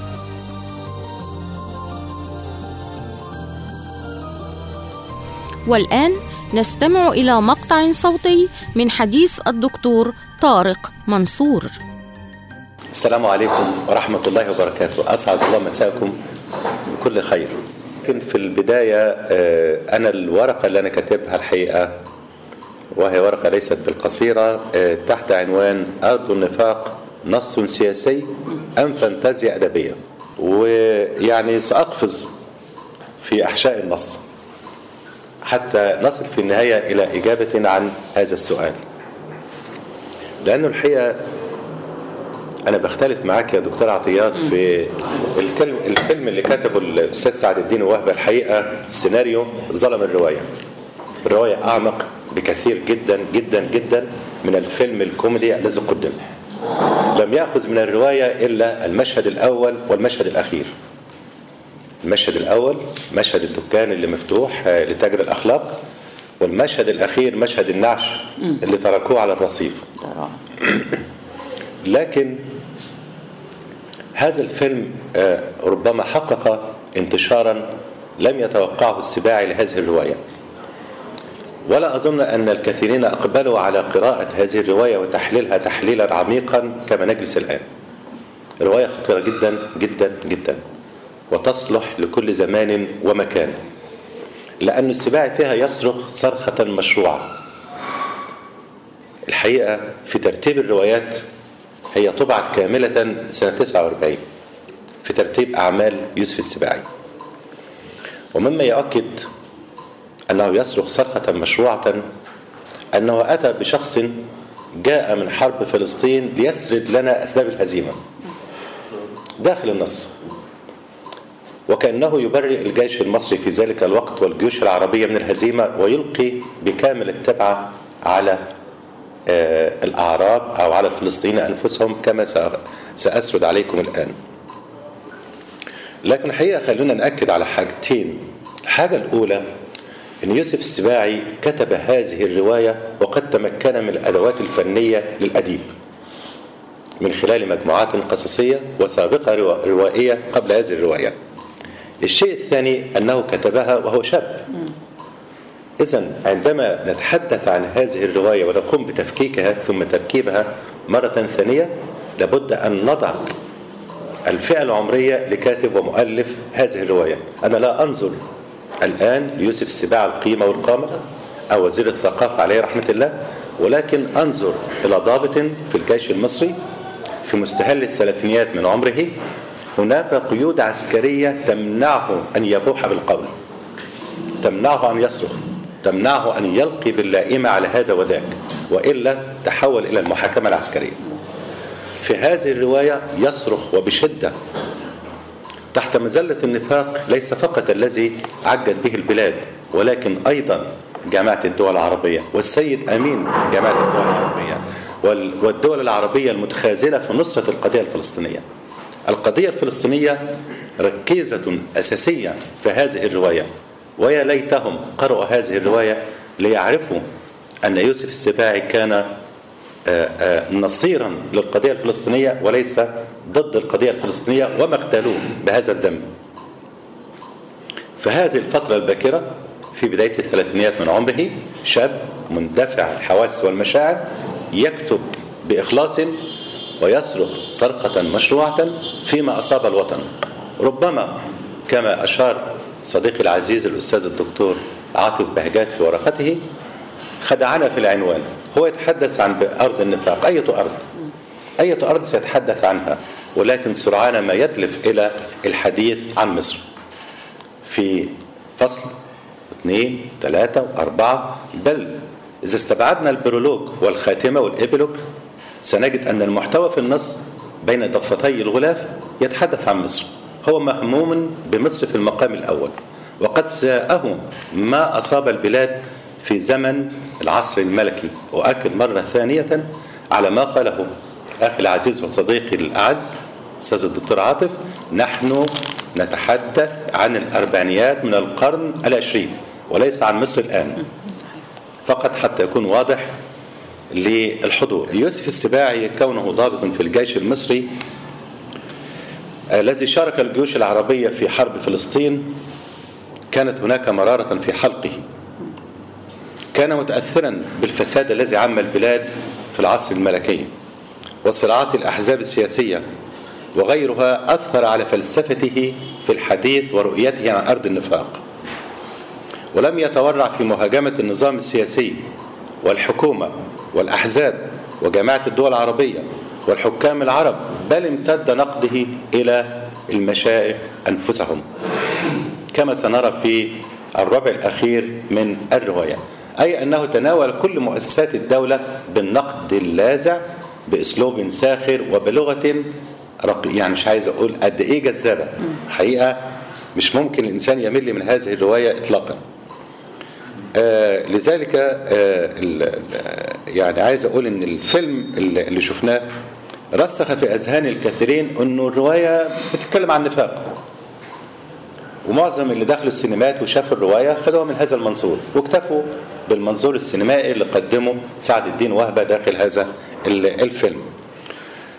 والآن نستمع إلى مقطع صوتي من حديث الدكتور طارق منصور. السلام عليكم ورحمة الله وبركاته. أسعد الله مساكم بكل خير. لكن في البداية أنا الورقة اللي أنا كاتبها الحقيقة، وهي ورقة ليست بالقصيرة، تحت عنوان أرض النفاق نص سياسي أم فانتازيا أدبية، ويعني سأقفز في أحشاء النص حتى نصل في النهاية إلى إجابة عن هذا السؤال. لأنه الحقيقة أنا بختلف معاك يا دكتور عطيات في الفيلم اللي كتبه الأستاذ سعد الدين وهبة. الحقيقة السيناريو ظلم الرواية. الرواية أعمق بكثير جدا جدا جدا من الفيلم الكوميدي الذي قدم. لم يأخذ من الرواية إلا المشهد الأول والمشهد الأخير. المشهد الأول مشهد الدكان اللي مفتوح لتاجر الأخلاق، والمشهد الأخير مشهد النعش اللي تركوه على الرصيف. لكن هذا الفيلم ربما حقق انتشارا لم يتوقعه السباعي لهذه الرواية، ولا أظن أن الكثيرين أقبلوا على قراءة هذه الرواية وتحليلها تحليلا عميقا كما نجلس الآن. رواية خطيرة جدا جدا جدا، وتصلح لكل زمان ومكان، لأن السباعي فيها يصرخ صرخة مشروعة. الحقيقة في ترتيب الروايات هي طبعت كاملة سنة 49 في ترتيب أعمال يوسف السباعي، ومما يؤكد أنه يصرخ صرخة مشروعة أنه أتى بشخص جاء من حرب فلسطين ليسرد لنا أسباب الهزيمة داخل النص، وكأنه يبرئ الجيش المصري في ذلك الوقت والجيوش العربية من الهزيمة، ويلقي بكامل التبعة على الأعراب أو على الفلسطينيين أنفسهم كما سأسرد عليكم الآن. لكن الحقيقة خلونا نأكد على حاجتين. الحاجة الأولى أن يوسف السباعي كتب هذه الرواية وقد تمكن من الأدوات الفنية للأديب من خلال مجموعات قصصية وسابقة روائية قبل هذه الرواية. الشيء الثاني أنه كتبها وهو شاب. إذن عندما نتحدث عن هذه الرواية ونقوم بتفكيكها ثم تركيبها مرة ثانية، لابد أن نضع الفئة العمرية لكاتب ومؤلف هذه الرواية. أنا لا أنظر الآن ليوسف السباعي القيمة والقامة أو وزير الثقافة عليه رحمة الله، ولكن أنظر إلى ضابط في الجيش المصري في مستهل الثلاثينيات من عمره. هناك قيود عسكرية تمنعه أن يبوح بالقول، تمنعه أن يصرخ، تمنعه أن يلقي باللائمة على هذا وذاك، وإلا تحول إلى المحاكمة العسكرية. في هذه الرواية يصرخ وبشدة تحت مذلة النفاق، ليس فقط الذي عجل به البلاد ولكن أيضا جامعة الدول العربية والسيد أمين جامعة الدول العربية والدول العربية المتخاذلة في نصرة القضية الفلسطينية. القضية الفلسطينية ركيزة أساسية في هذه الرواية، ويا ليتهم قرأوا هذه الرواية ليعرفوا أن يوسف السباعي كان نصيرا للقضية الفلسطينية وليس ضد القضية الفلسطينية وما اغتالوه بهذا الدم. فهذه الفترة الباكرة في بداية الثلاثينيات من عمره، شاب مندفع الحواس والمشاعر يكتب بإخلاص ويصرخ صرخة مشروعة فيما أصاب الوطن. ربما كما أشار صديقي العزيز الأستاذ الدكتور عاطف بهجات في ورقته خدعنا في العنوان. هو يتحدث عن أرض النفاق. أي أرض سيتحدث عنها، ولكن سرعان ما يدلف إلى الحديث عن مصر في فصل 2 3 و4. بل إذا استبعدنا البرولوج والخاتمة والإبلوج سنجد أن المحتوى في النص بين ضفتي الغلاف يتحدث عن مصر. هو مهموم بمصر في المقام الأول، وقد ساءه ما أصاب البلاد في زمن العصر الملكي. وأكد مرة ثانية على ما قاله أخي العزيز وصديقي الأعز أستاذ الدكتور عاطف، نحن نتحدث عن الأربعينيات من القرن العشرين وليس عن مصر الآن فقط، حتى يكون واضح للحضور. يوسف السباعي كونه ضابط في الجيش المصري الذي شارك الجيوش العربية في حرب فلسطين، كانت هناك مرارة في حلقه. كان متأثرا بالفساد الذي عم البلاد في العصر الملكي وصراعات الأحزاب السياسية وغيرها، أثر على فلسفته في الحديث ورؤيته عن أرض النفاق، ولم يتورع في مهاجمة النظام السياسي والحكومة والأحزاب وجامعة الدول العربية والحكام العرب، بل امتد نقده إلى المشايخ أنفسهم كما سنرى في الربع الأخير من الرواية. أي أنه تناول كل مؤسسات الدولة بالنقد اللاذع بأسلوب ساخر وبلغة يعني مش عايز أقول قد إيه جذابة. حقيقة مش ممكن الإنسان يمل من هذه الرواية إطلاقا. لذلك يعني عايز أقول إن الفيلم اللي شفناه رسخ في أذهان الكثيرين إنه الرواية بتتكلم عن النفاق، ومعظم اللي دخلوا السينمات وشافوا الرواية خدوها من هذا المنظور واكتفوا بالمنظور السينمائي اللي قدمه سعد الدين وهبة داخل هذا الفيلم.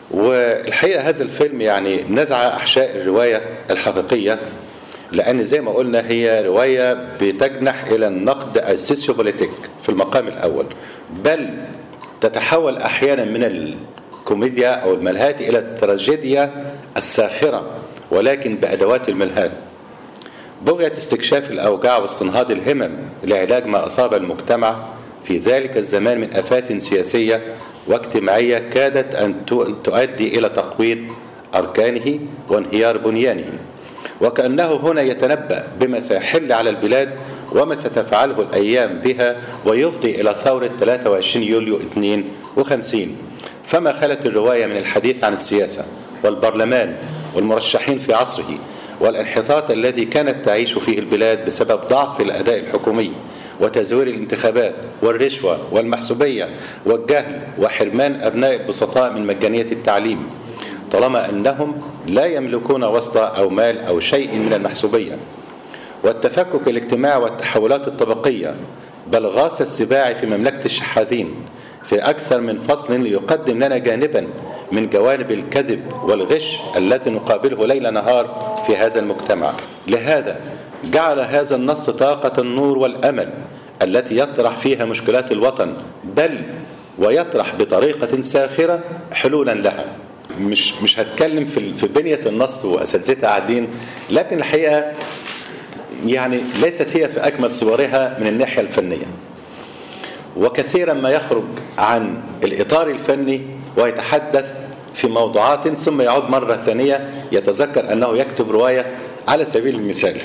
والحقيقة هذا الفيلم يعني نزع أحشاء الرواية الحقيقية، لأن زي ما قلنا هي رواية بتجنح إلى النقد السوسيوبوليتيك في المقام الأول، بل تتحول أحيانا من الكوميديا أو الملهات إلى التراجيديا الساخرة، ولكن بأدوات الملهاة. بغية استكشاف الأوجاع واستنهاض الهمم لعلاج ما أصاب المجتمع في ذلك الزمان من آفات سياسية واجتماعية كادت أن تؤدي إلى تقويض أركانه وانهيار بنيانه، وكأنه هنا يتنبأ بما سيحل على البلاد وما ستفعله الأيام بها ويفضي إلى ثورة 23 يوليو 52. فما خلت الرواية من الحديث عن السياسة والبرلمان والمرشحين في عصره والانحطاط الذي كانت تعيش فيه البلاد بسبب ضعف الأداء الحكومي وتزوير الانتخابات والرشوة والمحسوبية والجهل وحرمان أبناء البسطاء من مجانية التعليم، طالما أنهم لا يملكون وسط أو مال أو شيء من المحسوبية، والتفكك الاجتماعي والتحولات الطبقية، بل غاص السباع في مملكة الشحاذين في أكثر من فصل ليقدم لنا جانبا من جوانب الكذب والغش التي نقابله ليل نهار في هذا المجتمع. لهذا جعل هذا النص طاقة النور والأمل التي يطرح فيها مشكلات الوطن، بل ويطرح بطريقة ساخرة حلولا لها. مش هتكلم في بنية النص وأساتذتها قاعدين، لكن الحقيقة يعني ليست هي في أكمل صورها من الناحية الفنية، وكثيرا ما يخرج عن الإطار الفني ويتحدث في موضوعات ثم يعود مرة ثانية يتذكر أنه يكتب رواية. على سبيل المثال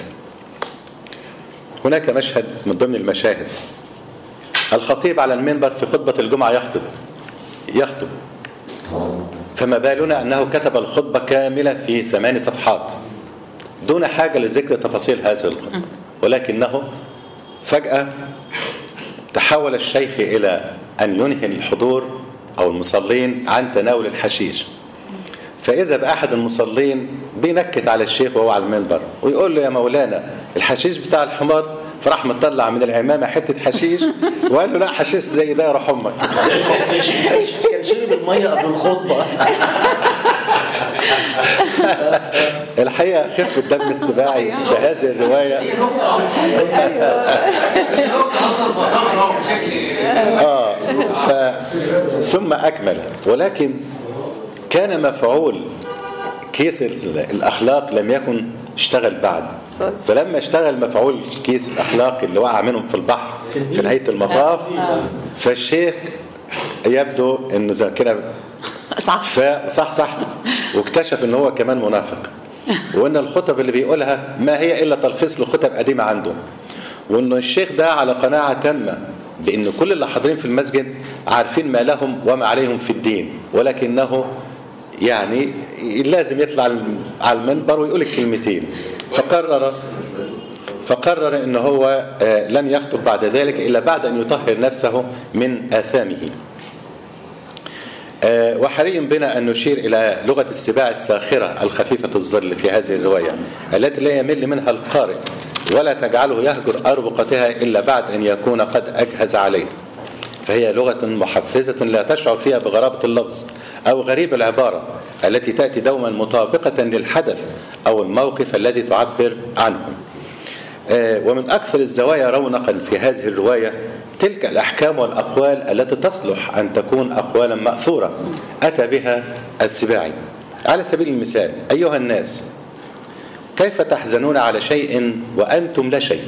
هناك مشهد من ضمن المشاهد، الخطيب على المنبر في خطبة الجمعة يخطب، فما بالنا أنه كتب الخطبة كاملة في 8 صفحات دون حاجة لذكر تفاصيل هذه الخطبة، ولكنه فجأة تحول الشيخ إلى أن ينهي الحضور أو المصلين عن تناول الحشيش، فإذا بأحد المصلين بينكت على الشيخ وهو على المنبر ويقول له: يا مولانا الحشيش بتاع الحمار، فراح مطلع من العمامة حتة حشيش وقال له: لا حشيش زي ده يا روح أمك. كان شرب المية قبل الخطبة. الحقيقة خفة دم السباعي بهذه الرواية ثم أكمل، ولكن كان مفعول كيس الأخلاق لم يكن اشتغل بعد، فلما اشتغل مفعول كيس الأخلاق اللي وقع منهم في البحر في نهاية المطاف، فالشيخ يبدو أنه ذاكرة صح واكتشف أنه هو كمان منافق، وأن الخطب اللي بيقولها ما هي إلا تلخيص لخطب قديمة عنده، وأنه الشيخ ده على قناعة تامة بأن كل اللي حاضرين في المسجد عارفين ما لهم وما عليهم في الدين، ولكنه يعني لازم يطلع على المنبر ويقول الكلمتين، فقرر أنه هو لن يخطب بعد ذلك إلا بعد أن يطهر نفسه من آثامه. وحري بنا أن نشير إلى لغة السباع الساخرة الخفيفة الظل في هذه الرواية التي لا يمل منها القارئ ولا تجعله يهجر أربقتها إلا بعد أن يكون قد أجهز عليه، فهي لغة محفزة لا تشعر فيها بغرابة اللفظ أو غريب العبارة التي تأتي دوما مطابقة للحدث أو الموقف الذي تعبر عنه. ومن أكثر الزوايا رونقا في هذه الرواية تلك الأحكام والأقوال التي تصلح أن تكون أقوالا مأثورة أتى بها السباعي. على سبيل المثال: أيها الناس، كيف تحزنون على شيء وأنتم لا شيء؟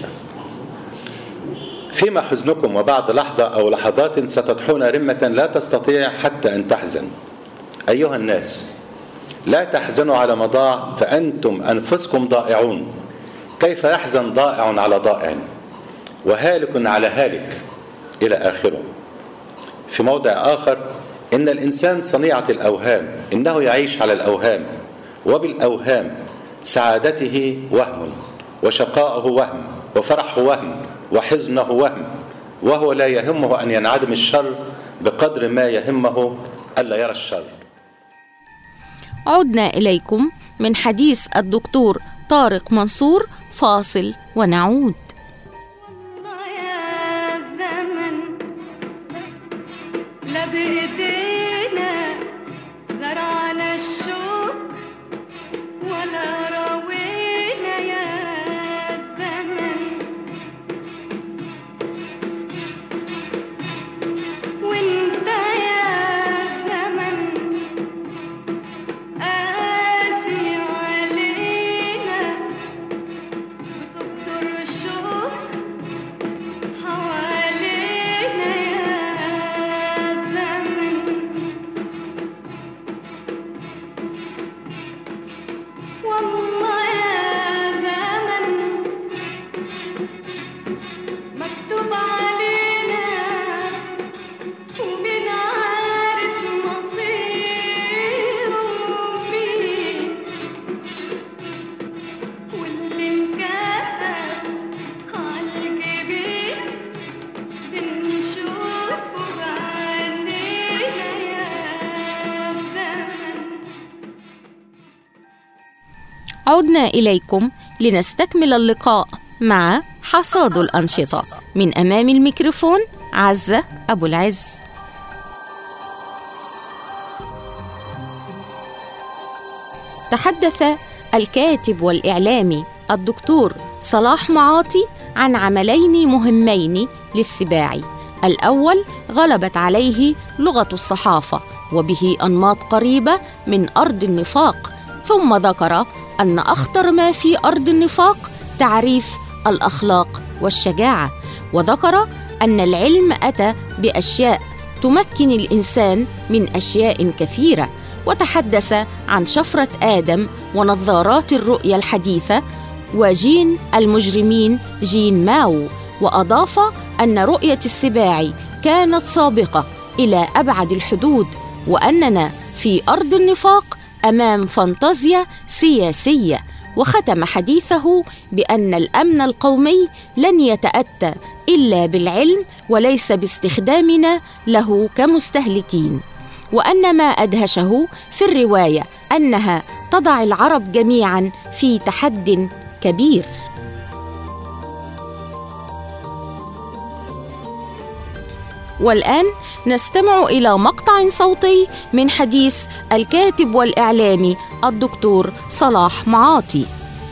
فيما حزنكم وبعد لحظة أو لحظات ستضحون رمة لا تستطيع حتى أن تحزن. أيها الناس، لا تحزنوا على مضاع فأنتم أنفسكم ضائعون. كيف يحزن ضائع على ضائع وهالك على هالك، إلى آخره. في موضع آخر: إن الإنسان صنيعة الأوهام، إنه يعيش على الأوهام، وبالأوهام سعادته وهم وشقاءه وهم وفرحه وهم وحزنه وهم، وهو لا يهمه أن ينعدم الشر بقدر ما يهمه ألا يرى الشر. عدنا إليكم من حديث الدكتور طارق منصور، فاصل ونعود. يا زمن لا بإيدينا زرع عدنا إليكم لنستكمل اللقاء مع حصاد الأنشطة. من أمام الميكروفون عزة أبو العز. تحدث الكاتب والإعلامي الدكتور صلاح معاطي عن عملين مهمين للسباعي. الأول غلبت عليه لغة الصحافة وبه أنماط قريبة من أرض النفاق، ثم ذكر أن أخطر ما في أرض النفاق تعريف الأخلاق والشجاعة، وذكر أن العلم أتى بأشياء تمكن الإنسان من أشياء كثيرة، وتحدث عن شفرة آدم ونظارات الرؤية الحديثة وجين المجرمين جين ماو، وأضاف أن رؤية السباعي كانت سابقة إلى أبعد الحدود، وأننا في أرض النفاق أمام فانتازيا سياسية. وختم حديثه بأن الأمن القومي لن يتأتى إلا بالعلم وليس باستخدامنا له كمستهلكين، وأن ما أدهشه في الرواية أنها تضع العرب جميعا في تحد كبير. والآن نستمع إلى مقطع صوتي من حديث الكاتب والإعلامي الدكتور صلاح معاطي.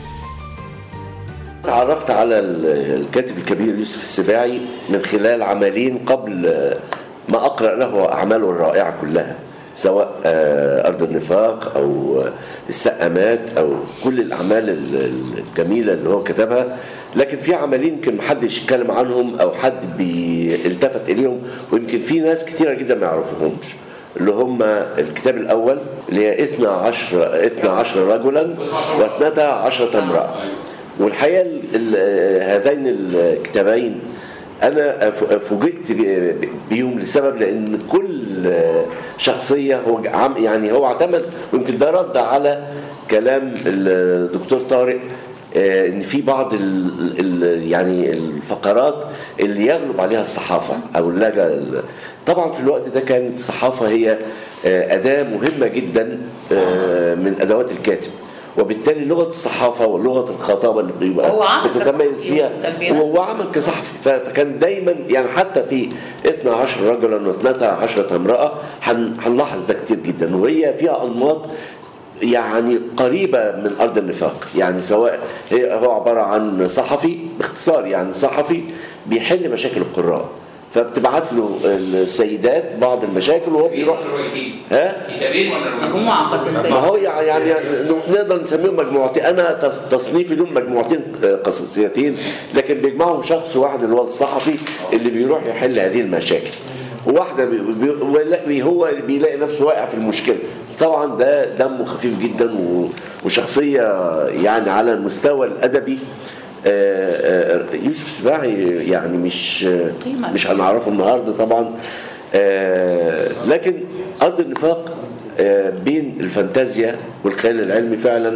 تعرفت على الكاتب الكبير يوسف السباعي من خلال عملين قبل ما أقرأ له أعماله الرائعة كلها، سواء أرض النفاق أو السقامات أو كل الأعمال الجميلة اللي هو كتبها. لكن في عملين يمكن محدش يتكلم عنهم أو حد بيلتفت إليهم، ويمكن في ناس كتيرة جدا ما يعرفوهمش، اللي هم الكتاب الأول اللي هي 12 رجلا و12 امرأة. والحقيقة هذين الكتابين أنا فوجئت بيهم لسبب، لأن كل شخصية هو اعتمد، ويمكن ده رد على كلام الدكتور طارق ان في بعض يعني الفقرات اللي يغلب عليها الصحافه او اللجأ. طبعا في الوقت ده كانت الصحافه هي اداه مهمه جدا من ادوات الكاتب، وبالتالي لغه الصحافه ولغه الخطابه اللي بيبقى بتتميز فيها هو عمل كصحفي. فكان دايما يعني حتى في 12 رجلا و12 امراه هنلاحظ ده كتير جدا، وهي فيها انماط يعني قريبة من أرض النفاق. يعني سواء هو عبارة عن صحفي باختصار، يعني صحفي بيحل مشاكل القراء، فبتبعت له السيدات بعض المشاكل وهو بيروح. كتابين ولا مجموعة قصصية؟ ما هو يعني نقدر نسميهم مجموعتين. أنا تصنيفي لهم مجموعتين قصصيتين، لكن بيجمعهم شخص واحد اللي هو الصحفي اللي بيروح يحل هذه المشاكل، وواحدة هو بيلاقي نفسه واقع في المشكلة. طبعا ده دمه خفيف جدا وشخصية يعني على المستوى الأدبي. يوسف السباعي يعني مش هنعرفه النهارده طبعا، لكن أرض النفاق بين الفانتازيا والخيال العلمي فعلا.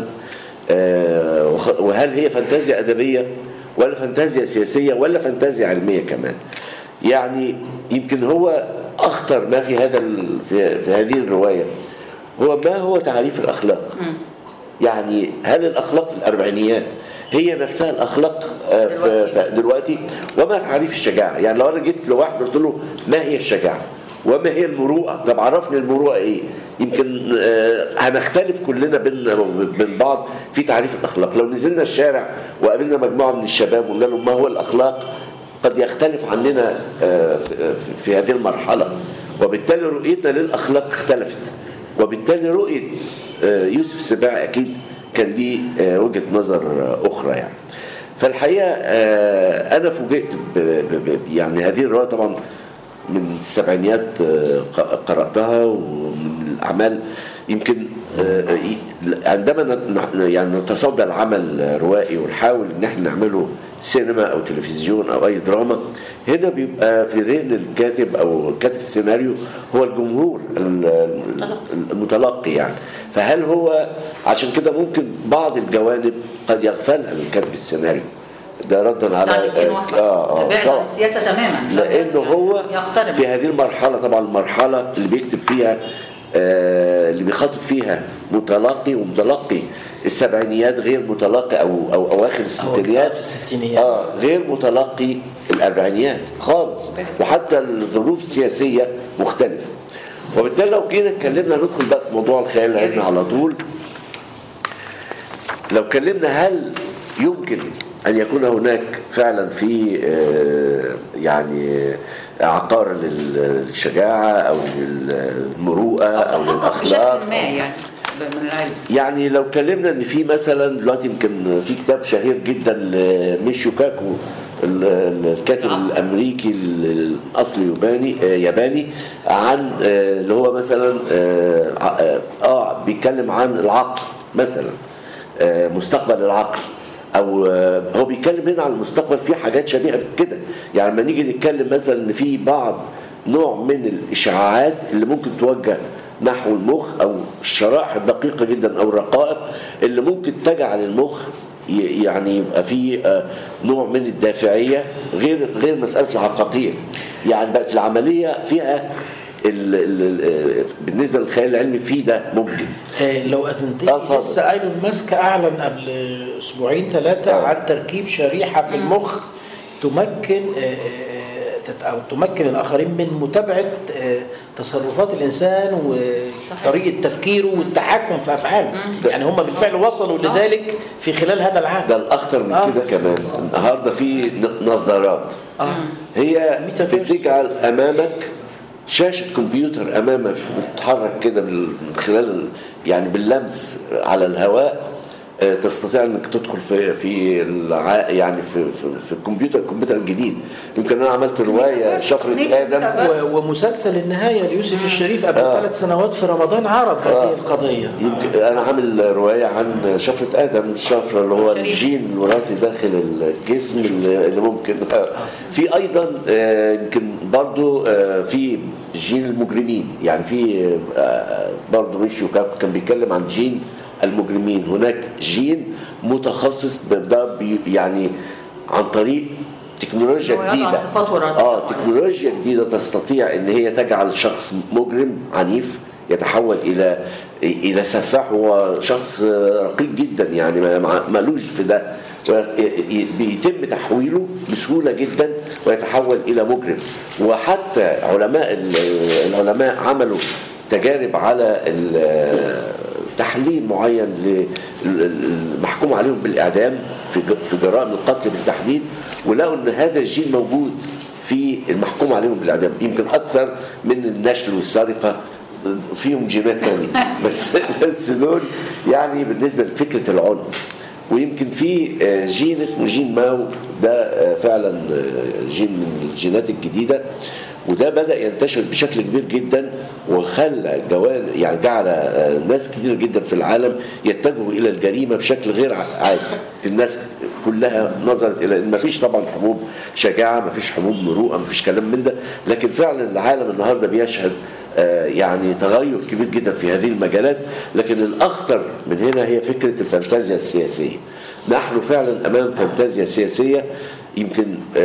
وهل هي فانتازيا أدبية ولا فانتازيا سياسية ولا فانتازيا علمية كمان؟ يعني يمكن هو أخطر ما في هذه الرواية هو ما هو تعريف الأخلاق. يعني هل الأخلاق في الأربعينيات هي نفسها الأخلاق دلوقتي؟ وما تعريف الشجاعة؟ يعني لو أنا جيت لواحد قلت له ما هي الشجاعة وما هي المروءة، طب عرفني المروءة إيه؟ يمكن هنختلف كلنا بين بعض في تعريف الأخلاق. لو نزلنا الشارع وقابلنا مجموعة من الشباب وقلنا لهم ما هو الأخلاق قد يختلف عننا في هذه المرحلة، وبالتالي رؤيتنا للأخلاق اختلفت، وبالتالي رؤية يوسف السباعي أكيد كان ليه وجهة نظر أخرى يعني. فالحقيقة أنا فوجئت يعني هذه الرواية طبعا من السبعينيات قرأتها، ومن الأعمال يمكن عندما يعني نتصدى العمل روائي ونحاول ان احنا نعمله سينما او تلفزيون او اي دراما، هنا بيبقى في ذهن الكاتب او كاتب السيناريو هو الجمهور المتلقي يعني. فهل هو عشان كده ممكن بعض الجوانب قد يغفلها من كاتب السيناريو؟ ده ردا على طبعا السياسه تماما، لانه هو في هذه المرحله طبعا المرحله اللي بيكتب فيها اللي بيخاطب فيها متلقي، ومتلقي السبعينيات غير متلقي او اواخر الستينيات في الستينيات غير متلقي الاربعينيات خالص، وحتى الظروف السياسيه مختلفه. وبالتالي لو جينا اتكلمنا ندخل بقى في موضوع الخيال العلمي على طول. لو اتكلمنا هل يمكن ان يكون هناك فعلا في يعني عقار للشجاعه او للمروءه او للاخلاق بشكل ما يعني من العلم. يعني لو اتكلمنا ان في مثلا دلوقتي يمكن في كتاب شهير جدا لميشيو كاكو الكاتب الامريكي الاصلي ياباني عن اللي هو مثلا بيتكلم عن العقل مثلا، مستقبل العقل، او هو بيتكلم هنا عن المستقبل في حاجات شبيهه كده. يعني لما نيجي نتكلم مثلا ان في بعض نوع من الاشعاعات اللي ممكن توجه نحو المخ، او الشرائح الدقيقه جدا او الرقائق اللي ممكن تجعل المخ يعني يبقى فيه نوع من الدافعيه غير مساله العقاقير. يعني بقت العمليه فيها بالنسبه للخيال العلمي في ده ممكن. لو اذنتني لسه ايلون ماسك اعلن قبل اسبوعين 3 عن تركيب شريحه في المخ تمكن الاخرين من متابعه تصرفات الانسان وطريقه تفكيره والتحكم في افعاله. يعني هم بالفعل وصلوا لذلك في خلال هذا العام. ده الاخطر من كده كمان، النهارده في نظارات هي بتجعل امامك شاشة كمبيوتر أمامك بتتحرك كده من خلال يعني باللمس على الهواء، تستطيع انك تدخل في يعني في الكمبيوتر الجديد. يمكن انا عملت روايه شفرة ادم ومسلسل النهايه ليوسف الشريف قبل 3 سنوات في رمضان عرض هذه القضيه. يمكن انا عامل روايه عن شفرة ادم، الشفره اللي هو الجين الوراثي داخل الجسم اللي ممكن في ايضا يمكن برضو في جين المجرمين. يعني في برضو ميشيو كاكو كان بيتكلم عن جين المجرمين. هناك جين متخصص ده يعني عن طريق تكنولوجيا جديدة، تكنولوجيا جديدة تستطيع ان هي تجعل شخص مجرم عنيف يتحول الى سفاح. هو شخص رقيق جدا يعني مالوش في ده، بيتم تحويله بسهولة جدا ويتحول الى مجرم. وحتى العلماء عملوا تجارب على تحليل معين محكوم عليهم بالإعدام في جرائم القتل بالتحديد، ولقوا ان هذا الجين موجود في المحكوم عليهم بالإعدام، يمكن أكثر من النشل والسرقة، فيهم جينات تانية بس دول يعني بالنسبة لفكرة العنف. ويمكن في جين اسمه جين ماو، ده فعلا جين من الجينات الجديدة، وده بدأ ينتشر بشكل كبير جدا وخلى يعني جعل ناس كتير جدا في العالم يتجهوا إلى الجريمة بشكل غير عادي. الناس كلها نظرت إلى إن مفيش طبعا حبوب شجاعة، مفيش حبوب مروءة، مفيش كلام من ده، لكن فعلا العالم النهاردة بيشهد يعني تغير كبير جدا في هذه المجالات. لكن الأخطر من هنا هي فكرة الفانتازيا السياسية. نحن فعلا أمام فانتازيا سياسية. يمكن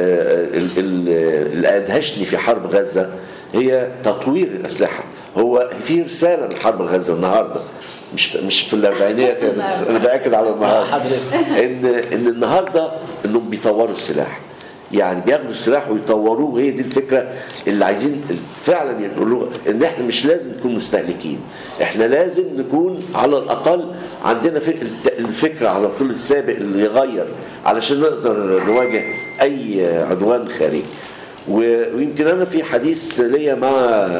اللي أدهشني في حرب غزة هي تطوير الأسلحة. هو في رسالة من حرب غزة النهاردة، مش في الأربعينيات، أنا بأكد على النهاردة إن النهاردة إنهم بيطوروا السلاح، يعني بياخدوا السلاح ويطوروه. وهي دي الفكرة اللي عايزين فعلا يقولوا إن إحنا مش لازم نكون مستهلكين، إحنا لازم نكون على الأقل عندنا الفكرة على طول السابق اللي يغير علشان نقدر نواجه أي عدوان خارجي. ويمكن أنا في حديث ليا مع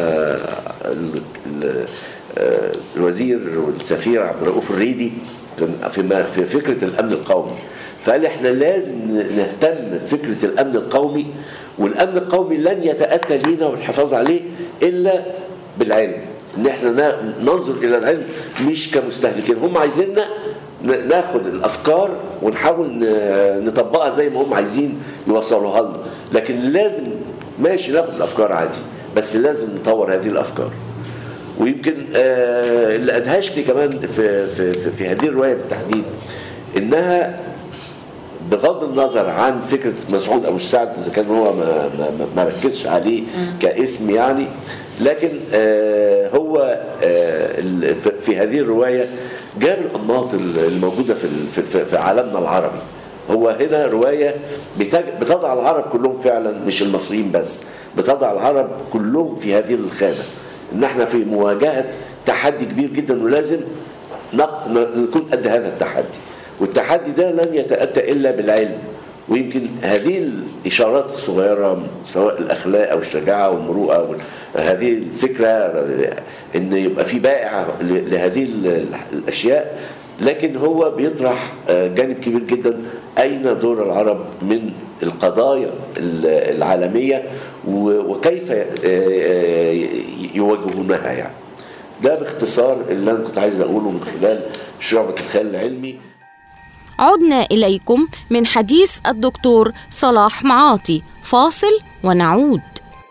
الوزير والسفير عبد الرؤوف الريدي في فكرة الأمن القومي، فقال احنا لازم نهتم بفكرة الأمن القومي، والأمن القومي لن يتأتى لينا والحفاظ عليه إلا بالعلم، ان احنا ننظر إلى العلم مش كمستهلكين. هم عايزيننا ناخد الأفكار ونحاول نطبقها زي ما هم عايزين يوصلوها لنا، لكن لازم ماشي ناخد الأفكار عادي، بس لازم نطور هذه الأفكار. ويمكن اللي أدهشني كمان في هذه الرواية بالتحديد إنها بغض النظر عن فكره مسعود ابو السعد اذا كان هو ما ركزش عليه كاسم يعني، لكن هو في هذه الروايه جاب الانماط الموجوده في عالمنا العربي. هو هنا روايه بتضع العرب كلهم فعلا، مش المصريين بس، بتضع العرب كلهم في هذه الخانه، ان احنا في مواجهه تحدي كبير جدا ولازم نكون قد هذا التحدي، والتحدي ده لن يتأتى إلا بالعلم. ويمكن هذه الإشارات الصغيرة سواء الأخلاق أو الشجاعة والمروءة، هذه الفكرة إن يبقى في بائع لهذه الأشياء، لكن هو بيطرح جانب كبير جدا أين دور العرب من القضايا العالمية وكيف يواجهونها يعني. ده باختصار اللي أنا كنت عايز أقوله من خلال شعبة الخيال العلمي. عدنا إليكم من حديث الدكتور صلاح معاطي، فاصل ونعود.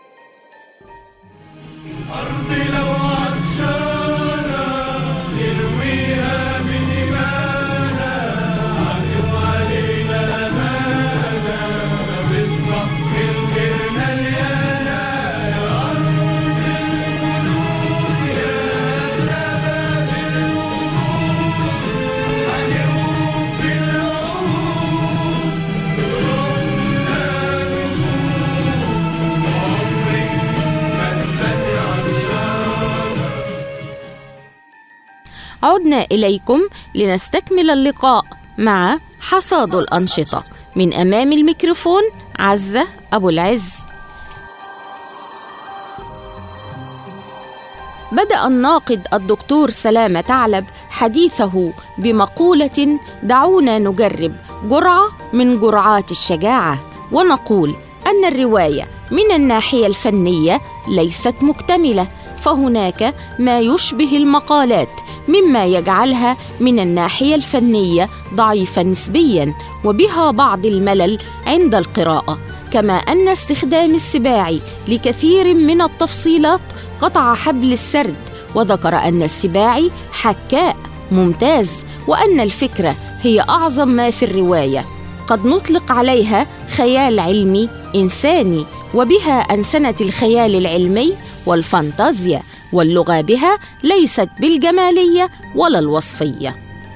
عدنا إليكم لنستكمل اللقاء مع حصاد الأنشطة. من أمام الميكروفون عزة أبو العز. بدأ الناقد الدكتور سلامة ثعلب حديثه بمقولة: دعونا نجرب جرعة من جرعات الشجاعة، ونقول أن الرواية من الناحية الفنية ليست مكتملة، فهناك ما يشبه المقالات مما يجعلها من الناحية الفنية ضعيفة نسبياً وبها بعض الملل عند القراءة، كما أن استخدام السباعي لكثير من التفصيلات قطع حبل السرد، وذكر أن السباعي حكاء ممتاز، وأن الفكرة هي أعظم ما في الرواية. قد نطلق عليها خيال علمي إنساني، وبها أنسنت الخيال العلمي والفانتازيا، واللغة بها ليست بالجمالية ولا الوصفية.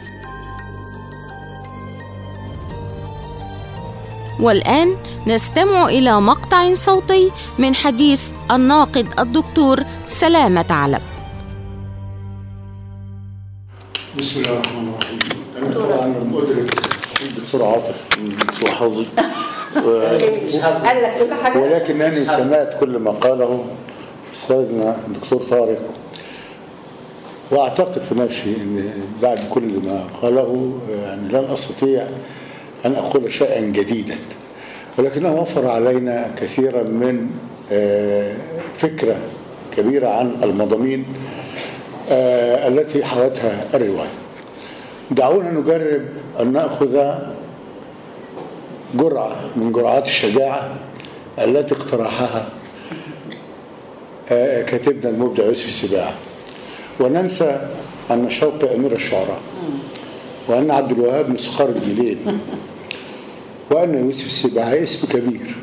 والآن نستمع إلى مقطع صوتي من حديث الناقد الدكتور سلامة ثعلب. بسم الله الرحمن الرحيم. أنا طبعا لم أدرك الدكتور عاطف من سوء حظي، ولكنني سمعت كل ما قاله أستاذنا الدكتور طارق، وأعتقد في نفسي أن بعد كل ما قاله يعني لن أستطيع أن أقول شيئا جديدا، ولكنه وفر علينا كثيرا من فكرة كبيرة عن المضامين التي حوتها الرواية. دعونا نجرب أن نأخذ جرعة من جرعات الشجاعة التي اقترحها كاتبنا المبدع يوسف السباعي، وننسى أن شوقي أمير الشعراء، وأن عبد الوهاب مسخر الجيلين، وأن يوسف السباعي اسم كبير،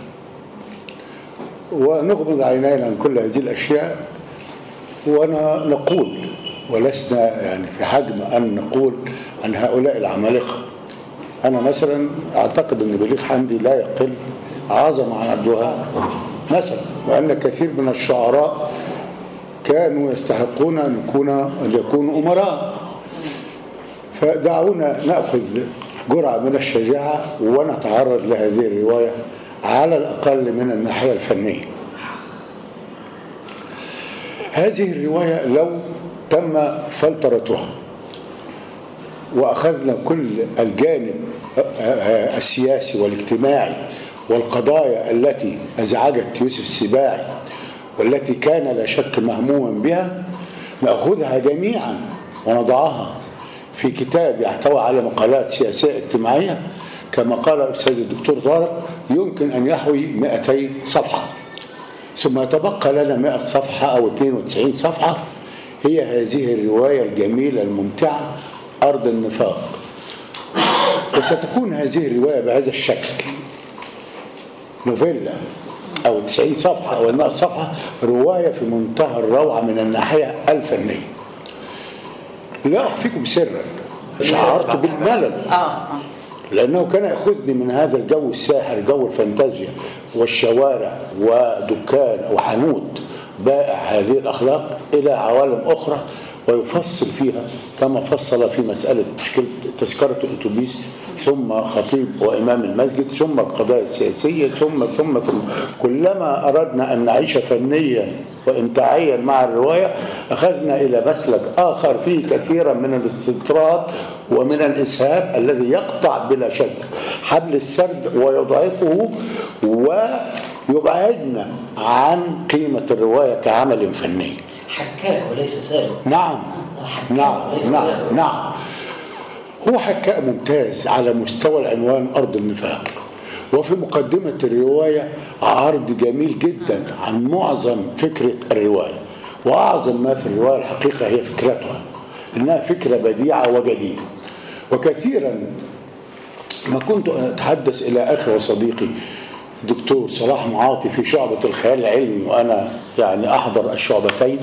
ونغمض عينينا عن كل هذه الأشياء ونقول، ولسنا يعني في حجم أن نقول عن هؤلاء العمالقة. أنا مثلا أعتقد أن بليغ حمدي لا يقل عظمة عن عبد الوهاب مثلا، وأن كثير من الشعراء كانوا يستحقون أن يكونوا أمراء. فدعونا نأخذ جرعة من الشجاعة ونتعرض لهذه الرواية على الأقل من الناحية الفنية. هذه الرواية لو تم فلترتها وأخذنا كل الجانب السياسي والاجتماعي والقضايا التي أزعجت يوسف السباعي والتي كان لا شك مهموما بها، نأخذها جميعا ونضعها في كتاب يحتوي على مقالات سياسية اجتماعية كما قال الأستاذ الدكتور طارق يمكن أن يحوي 200 صفحة، ثم يتبقى لنا 100 صفحة أو 92 صفحة هي هذه الرواية الجميلة الممتعة أرض النفاق. وستكون هذه الرواية بهذا الشكل، نوفيلا أو 90 صفحة أو 100 صفحة، رواية في منتهى الروعة من الناحية الفنية. لا أخفيكم سرا، شعرت بالملل لأنه كان يأخذني من هذا الجو الساحر، جو الفانتازيا والشوارع ودكان وحانوت بائع هذه الأخلاق، إلى عوالم أخرى، ويفصل فيها كما فصل في مسألة تذكرة الأتوبيس، ثم خطيب وإمام المسجد، ثم القضايا السياسية، ثم كلما أردنا أن نعيش فنيا وإمتاعيا مع الرواية أخذنا إلى مسلك آخر فيه كثيرا من الاستطراد ومن الإسهاب الذي يقطع بلا شك حبل السرد ويضعفه ويبعدنا عن قيمة الرواية كعمل فني. حكاء وليس سارد. نعم هو حكاء ممتاز على مستوى العنوان أرض النفاق، وفي مقدمة الرواية عرض جميل جدا عن معظم فكرة الرواية، وأعظم ما في الرواية الحقيقة هي فكرتها، إنها فكرة بديعة وجديدة. وكثيرا ما كنت أتحدث إلى أخي وصديقي الدكتور صلاح معاطي في شعبة الخيال العلمي، وأنا يعني أحضر الشعبتين،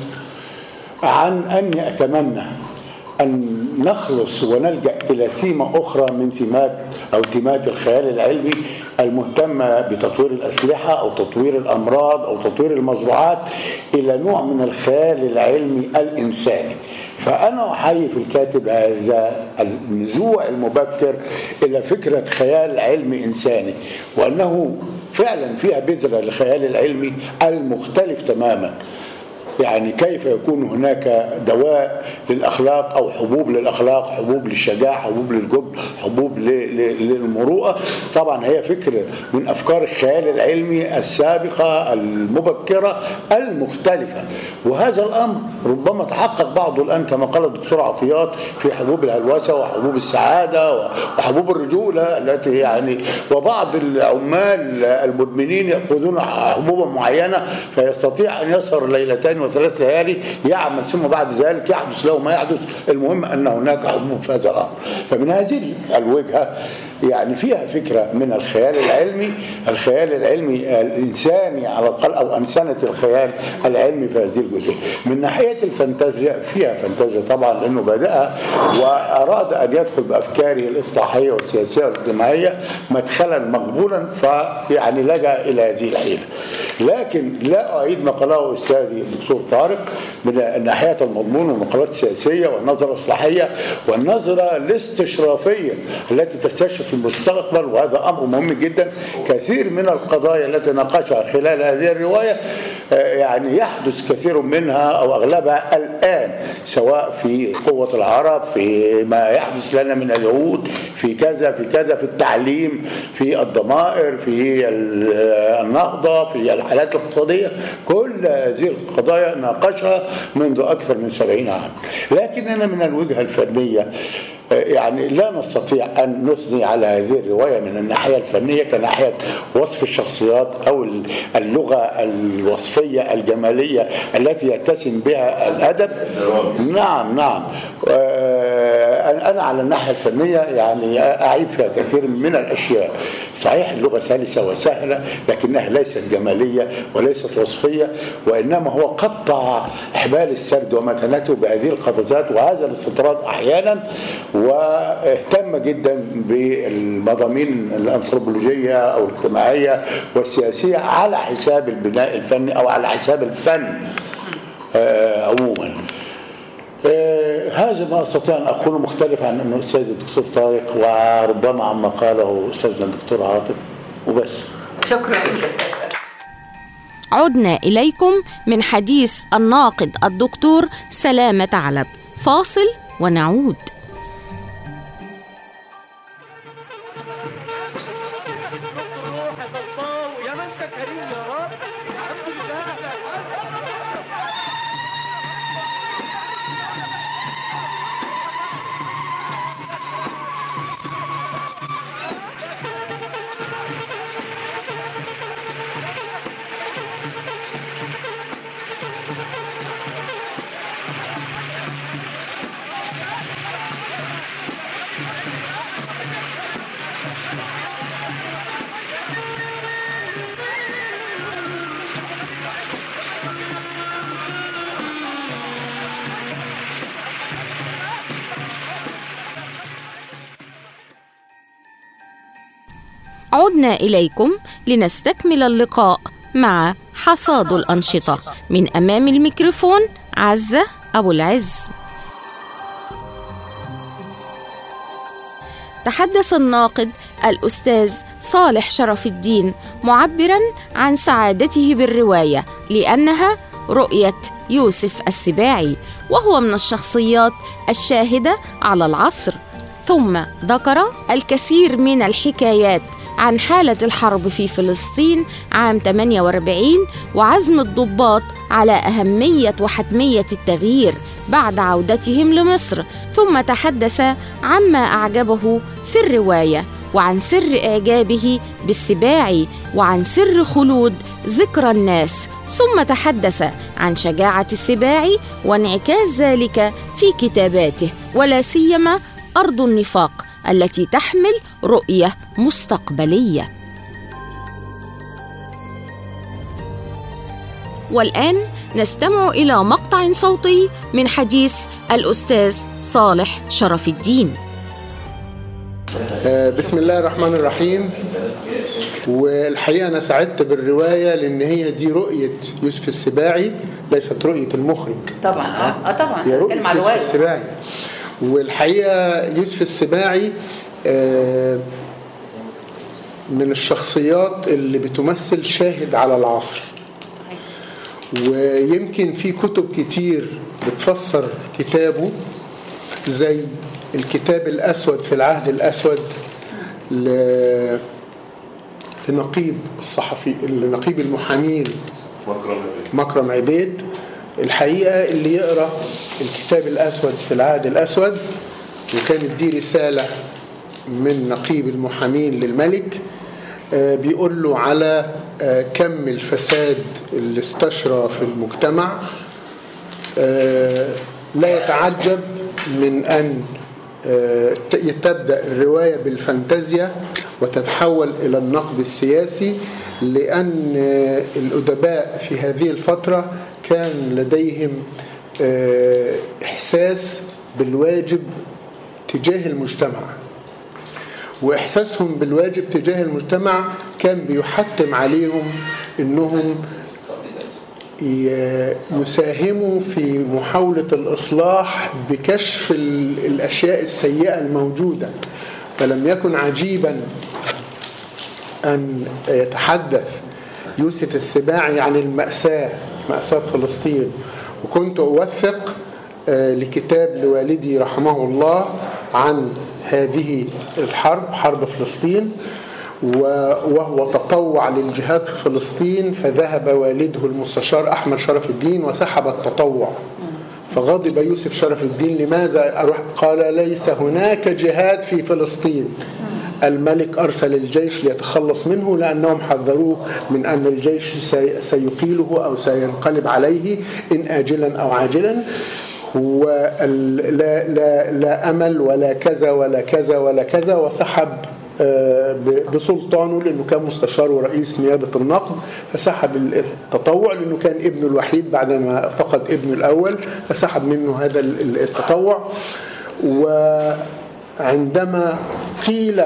عن أني أتمنى أن نخلص ونلجأ إلى ثيمة أخرى من تيمات الخيال العلمي المهتمة بتطوير الأسلحة أو تطوير الأمراض أو تطوير المزرعات، إلى نوع من الخيال العلمي الإنساني. فأنا أحيي في الكاتب هذا النزوع المبكر إلى فكرة خيال علمي إنساني، وأنه فعلا فيها بذرة للخيال العلمي المختلف تماما. يعني كيف يكون هناك دواء للأخلاق أو حبوب للأخلاق، حبوب للشجاعة، حبوب للجبن، حبوب للمروءة. طبعا هي فكرة من أفكار الخيال العلمي السابقة المبكرة المختلفة، وهذا الأمر ربما تحقق بعضه الآن كما قال الدكتور عطيات في حبوب الهلوسة وحبوب السعادة وحبوب الرجولة التي يعني، وبعض العمال المدمنين يأخذون حبوبا معينة فيستطيع أن يسهر ليلتين وثلاث ليالي يعمل، ثم بعد ذلك يحدث له ما يحدث. المهم أن هناك حبوب في هذا الأمر. فمن هذه الوجهة يعني فيها فكرة من الخيال العلمي الإنساني على الأقل، أو أنسنة الخيال العلمي في هذه الجزئية. من ناحية الفانتازيا فيها فانتازيا طبعا، لأنه بدأ وأراد أن يدخل بأفكاره الإصلاحية والسياسية والاجتماعية مدخلا مقبولا، فيعني لجأ إلى هذه الحيلة. لكن لا أعيد ما قاله أستاذي الدكتور طارق من الناحية المضمون والمقالات السياسية والنظرة الإصلاحية والنظرة الاستشرافية التي تستشرف المستقبل، وهذا أمر مهم جدا. كثير من القضايا التي ناقشها خلال هذه الرواية يعني يحدث كثير منها أو أغلبها الآن، سواء في قوة العرب، في ما يحدث لنا من اليهود، في كذا في التعليم، في الضمائر، في النهضة، في الحالات الاقتصادية. كل هذه القضايا ناقشها منذ أكثر من 70 عام. لكننا من الوجهة الفنية يعني لا نستطيع أن نثني على هذه الرواية من الناحية الفنية كناحية وصف الشخصيات أو اللغة الوصفية الجمالية التي يتسم بها الأدب. نعم أنا على الناحية الفنية يعني أعيب فيها كثير من الأشياء. صحيح اللغة سلسة وسهلة، لكنها ليست جمالية وليست وصفية، وإنما هو قطع إحبال السرد ومتانته بهذه القفزات وهذا الاستطراد أحيانا، واهتم جدا بالمضامين الأنثروبولوجية أو الاجتماعية والسياسية على حساب البناء الفني أو على حساب الفن عموما. هذا ما أستطيع أن أقوله، مختلف عن أنه أستاذ الدكتور طارق وربما عما قاله أستاذنا الدكتور عاطف وبس. شكرا. عدنا إليكم من حديث الناقد الدكتور سلامة علب. فاصل ونعود. عدنا إليكم لنستكمل اللقاء مع حصاد الأنشطة. من أمام الميكروفون عزة أبو العز. تحدث الناقد الأستاذ صالح شرف الدين معبراً عن سعادته بالرواية لأنها رؤية يوسف السباعي، وهو من الشخصيات الشاهدة على العصر. ثم ذكر الكثير من الحكايات عن حالة الحرب في فلسطين عام 48 وعزم الضباط على أهمية وحتمية التغيير بعد عودتهم لمصر. ثم تحدث عما أعجبه في الرواية وعن سر إعجابه بالسباعي وعن سر خلود ذكرى الناس. ثم تحدث عن شجاعة السباعي وانعكاس ذلك في كتاباته، ولا سيما أرض النفاق التي تحمل رؤية مستقبلية. والآن نستمع إلى مقطع صوتي من حديث الأستاذ صالح شرف الدين. بسم الله الرحمن الرحيم. والحقيقة أنا سعدت بالرواية لأن هي دي رؤية يوسف السباعي، ليست رؤية المخرج. طبعا طبعا هي رؤية يوسف السباعي. والحقيقة يوسف السباعي من الشخصيات اللي بتمثل شاهد على العصر. ويمكن في كتب كتير بتفسر كتابه، زي الكتاب الأسود في العهد الأسود لنقيب الصحفي، لنقيب المحامين مكرم عبيد. الحقيقة اللي يقرأ الكتاب الأسود في العهد الأسود، وكانت دي رسالة من نقيب المحامين للملك، بيقول له على كم الفساد اللي استشرى في المجتمع. لا يتعجب من أن تبدأ الرواية بالفانتازيا وتتحول إلى النقد السياسي، لأن الأدباء في هذه الفترة كان لديهم إحساس بالواجب تجاه المجتمع، وإحساسهم بالواجب تجاه المجتمع كان بيحتم عليهم أنهم يساهموا في محاولة الإصلاح بكشف الأشياء السيئة الموجودة. فلم يكن عجيبا أن يتحدث يوسف السباعي عن المأساة، مأساة فلسطين. وكنت أوثق لكتاب لوالدي رحمه الله عن هذه الحرب، حرب فلسطين، وهو تطوع للجهاد في فلسطين، فذهب والده المستشار أحمد شرف الدين وسحب التطوع. فغضب يوسف شرف الدين، لماذا أروح؟ قال ليس هناك جهاد في فلسطين، الملك أرسل الجيش ليتخلص منه، لأنهم حذروه من أن الجيش سيقيله أو سينقلب عليه إن آجلا أو عاجلا، لا أمل ولا كذا ولا كذا ولا كذا. وسحب بسلطانه، لأنه كان مستشار ورئيس نيابة النقد، فسحب التطوع لأنه كان ابنه الوحيد بعدما فقد ابنه الأول، فسحب منه هذا التطوع. وعندما قيل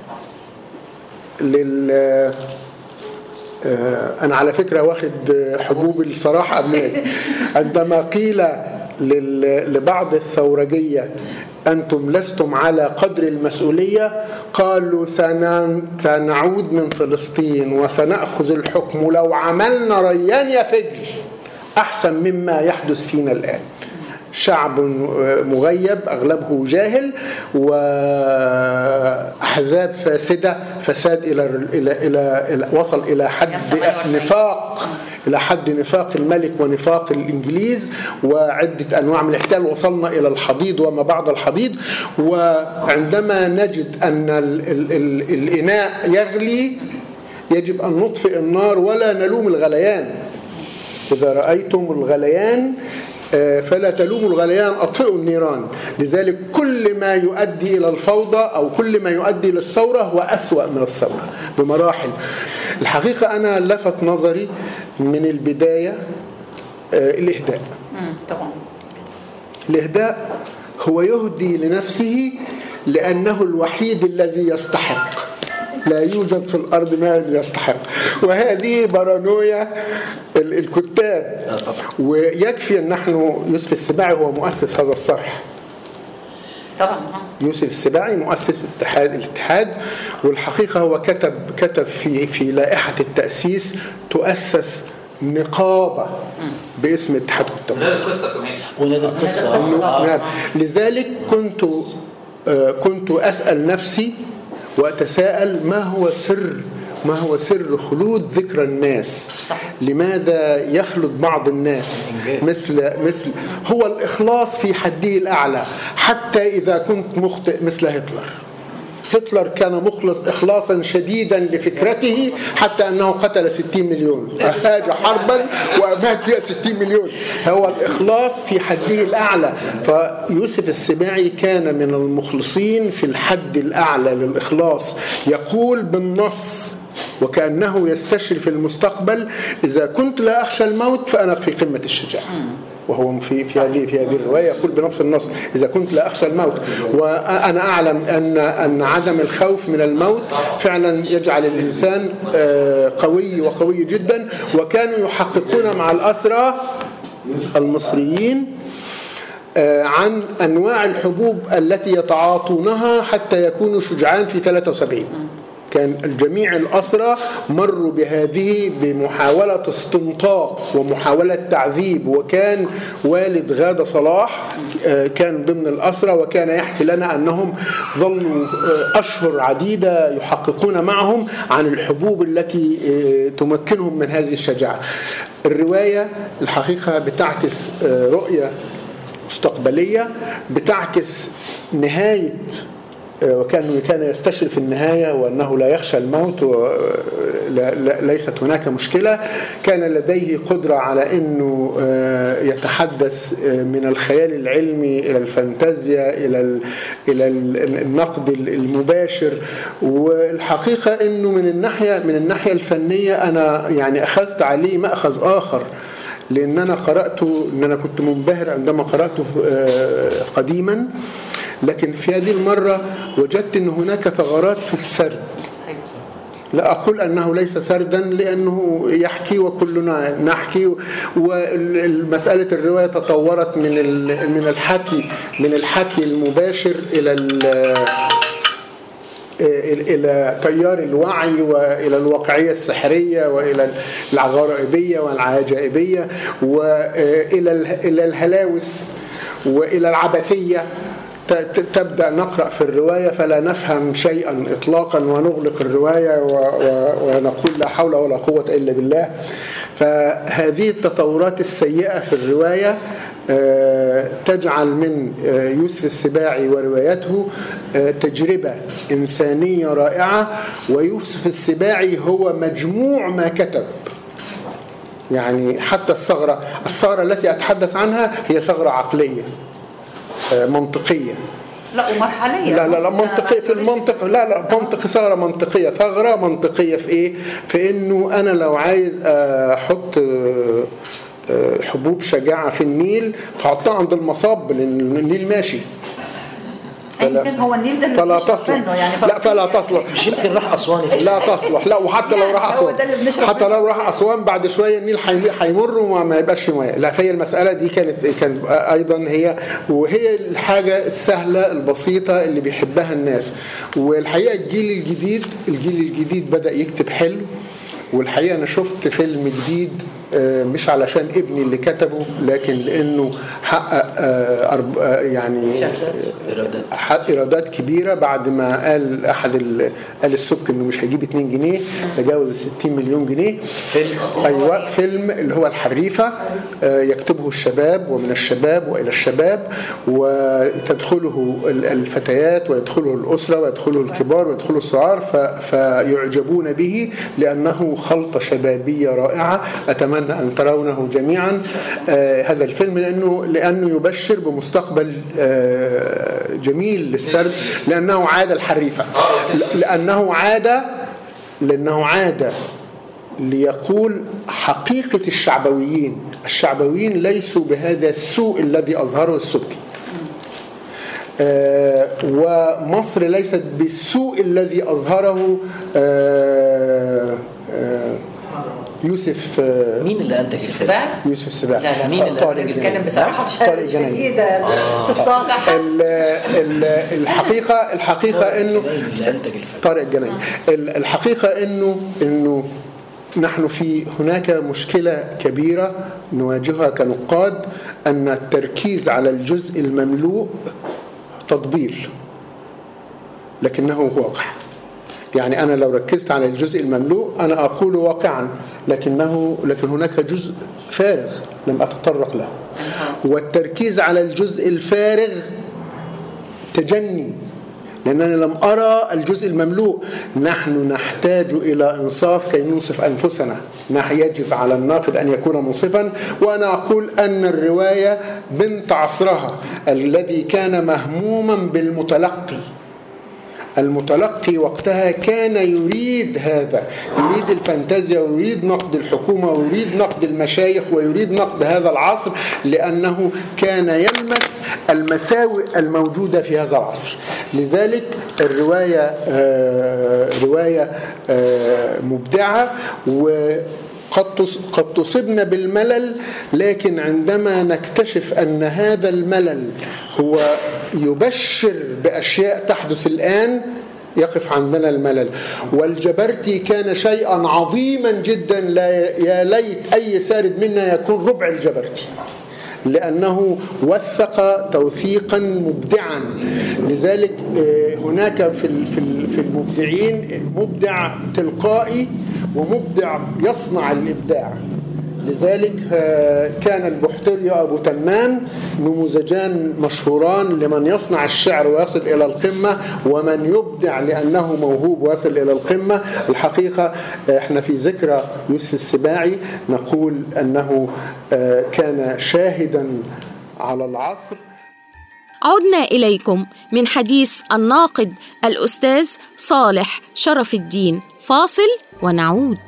أنا على فكرة واخد حبوب الصراحة قبل، عندما قيل لبعض الثورجية أنتم لستم على قدر المسؤولية، قالوا سنعود من فلسطين وسنأخذ الحكم لو عملنا ريان يفجل أحسن مما يحدث فينا الآن. شعب مغيب أغلبه جاهل، وأحزاب فاسدة، فساد إلى وصل إلى حد نفاق، إلى حد نفاق الملك ونفاق الإنجليز، وعدة أنواع من الاحتلال، وصلنا إلى الحضيض وما بعد الحضيض. وعندما نجد أن الإناء يغلي يجب أن نطفئ النار ولا نلوم الغليان. إذا رأيتم الغليان فلا تلوموا الغليان، أطفئوا النيران. لذلك كل ما يؤدي إلى الفوضى أو كل ما يؤدي للثورة هو أسوأ من الثورة بمراحل. الحقيقة أنا لفت نظري من البداية الإهداء. طبعا الإهداء هو يهدي لنفسه لأنه الوحيد الذي يستحق، لا يوجد في الأرض ما يستحق. وهذه بارانويا الكتاب. ويكفي أن نحن يوسف السباعي هو مؤسس هذا الصرح طبعا. يوسف السباعي مؤسس الاتحاد، والحقيقة هو كتب في لائحة التأسيس تؤسس نقابة باسم اتحاد كتاب مصر. لذلك كنت أسأل نفسي وأتساءل ما هو سر خلود ذكرى الناس. لماذا يخلد بعض الناس مثل هو الإخلاص في حده الأعلى، حتى إذا كنت مخطئ مثل هتلر كان مخلص إخلاصا شديدا لفكرته حتى أنه قتل 60 مليون، أهاج حربا ومات فيها 60 مليون. فهو الإخلاص في حده الأعلى. فيوسف السباعي كان من المخلصين في الحد الأعلى للإخلاص، يقول بالنص وكأنه يستشرف المستقبل: إذا كنت لا أخشى الموت فأنا في قمة الشجاعة. وهو في هذه الرواية يقول بنفس النص: إذا كنت لا أخشى الموت. وأنا أعلم أن عدم الخوف من الموت فعلا يجعل الإنسان قوي جدا. وكانوا يحققون مع الأسرى المصريين عن أنواع الحبوب التي يتعاطونها حتى يكونوا شجعان في 73. كان جميع الأسرى مروا بهذه بمحاولة استنطاق ومحاولة تعذيب. وكان والد غادة صلاح كان ضمن الأسرى، وكان يحكي لنا أنهم ظلوا أشهر عديدة يحققون معهم عن الحبوب التي تمكنهم من هذه الشجاعة. الرواية الحقيقة بتعكس رؤية مستقبلية، بتعكس نهاية، وكان يستشرف النهاية وأنه لا يخشى الموت وليست هناك مشكلة. كان لديه قدرة على أنه يتحدث من الخيال العلمي إلى الفانتازيا إلى النقد المباشر. والحقيقة أنه من الناحية الفنية أنا يعني أخذت عليه مأخذ آخر، لأن أنا كنت منبهر عندما قرأته قديما، لكن في هذه المرة وجدت أن هناك ثغرات في السرد. لا أقول أنه ليس سردا لأنه يحكي وكلنا نحكي، والمسألة الرواية تطورت من الحكي المباشر إلى تيار الوعي وإلى الواقعية السحرية وإلى الغرائبية والعجائبية وإلى الهلاوس وإلى العبثية. تبدأ نقرأ في الرواية فلا نفهم شيئا إطلاقا ونغلق الرواية ونقول لا حول ولا قوة إلا بالله. فهذه التطورات السيئة في الرواية تجعل من يوسف السباعي وروايته تجربة إنسانية رائعة. ويوسف السباعي هو مجموع ما كتب، يعني حتى الثغرة التي أتحدث عنها هي ثغرة عقلية منطقية، لا ومرحلية، لا منطقية في المنطق، منطق ثغرة منطقية في إيه؟ في إنه أنا لو عايز أحط حبوب شجاعة في النيل فحطها عند المصاب لأن النيل ماشي، هو النيل ده فلا تصلح يعني فلا تصلح. مش يمكن راح أسوان لا تصلح. لا وحتى لو راح أسوان بعد شوية النيل هيمر وما يبقاش مياه. لا فهي المسألة دي كانت أيضا وهي الحاجة السهلة البسيطة اللي بيحبها الناس. والحقيقة الجيل الجديد بدأ يكتب حلو. والحقيقة أنا شفت فيلم جديد مش علشان ابني اللي كتبه، لكن لأنه حقق يعني إيرادات كبيرة بعد ما قال قال السبك إنه مش هيجيب 2 جنيه، تجاوز 60 مليون جنيه. أيوة، فيلم اللي هو الحريفة، يكتبه الشباب ومن الشباب وإلى الشباب، وتدخله الفتيات ويدخله الأسرة ويدخله الكبار ويدخله الصغار فيعجبون به لأنه خلطة شبابية رائعة. أتمنى أن ترونه جميعا هذا الفيلم لأنه يبشر بمستقبل جميل للسرد، لأنه عاد الحريفة، لأنه عاد ليقول حقيقة الشعبويين ليسوا بهذا السوء الذي أظهره السبكي. ومصر ليست بالسوء الذي أظهره يوسف. مين اللي أنتج السباعي؟ يوسف السباعي. لا مين اللي أنتج بيتكلم بصراحة شديدة الصالح. الحقيقة إنه طارق الجنايني. الحقيقة إنه نحن هناك مشكلة كبيرة نواجهها كنقاد، أن التركيز على الجزء المملوء تطبيل لكنه واقع. يعني أنا لو ركزت على الجزء المملوء أنا أقول واقعا، لكن هناك جزء فارغ لم أتطرق له، والتركيز على الجزء الفارغ تجني، لأننا لم أرى الجزء المملوء. نحن نحتاج إلى إنصاف كي ننصف أنفسنا. يجب على الناقد أن يكون منصفا. وأنا أقول أن الرواية بنت عصرها الذي كان مهموما بالمتلقي. المتلقي وقتها كان يريد هذا، يريد الفانتازيا ويريد نقد الحكومة ويريد نقد المشايخ ويريد نقد هذا العصر، لأنه كان يلمس المساوئ الموجودة في هذا العصر. لذلك الرواية رواية مبدعة، قد تصبنا بالملل، لكن عندما نكتشف أن هذا الملل هو يبشر بأشياء تحدث الآن يقف عندنا الملل. والجبرتي كان شيئا عظيما جدا، يا ليت أي سارد منا يكون ربع الجبرتي، لأنه وثق توثيقا مبدعا. لذلك هناك في المبدعين مبدع تلقائي ومبدع يصنع الإبداع. لذلك كان البحتري وأبو تمام نموذجان مشهوران لمن يصنع الشعر ويصل إلى القمة، ومن يبدع لأنه موهوب ويصل إلى القمة. الحقيقة احنا في ذكرى يوسف السباعي نقول أنه كان شاهدا على العصر. عدنا إليكم من حديث الناقد الأستاذ صالح شرف الدين. فاصل ونعود.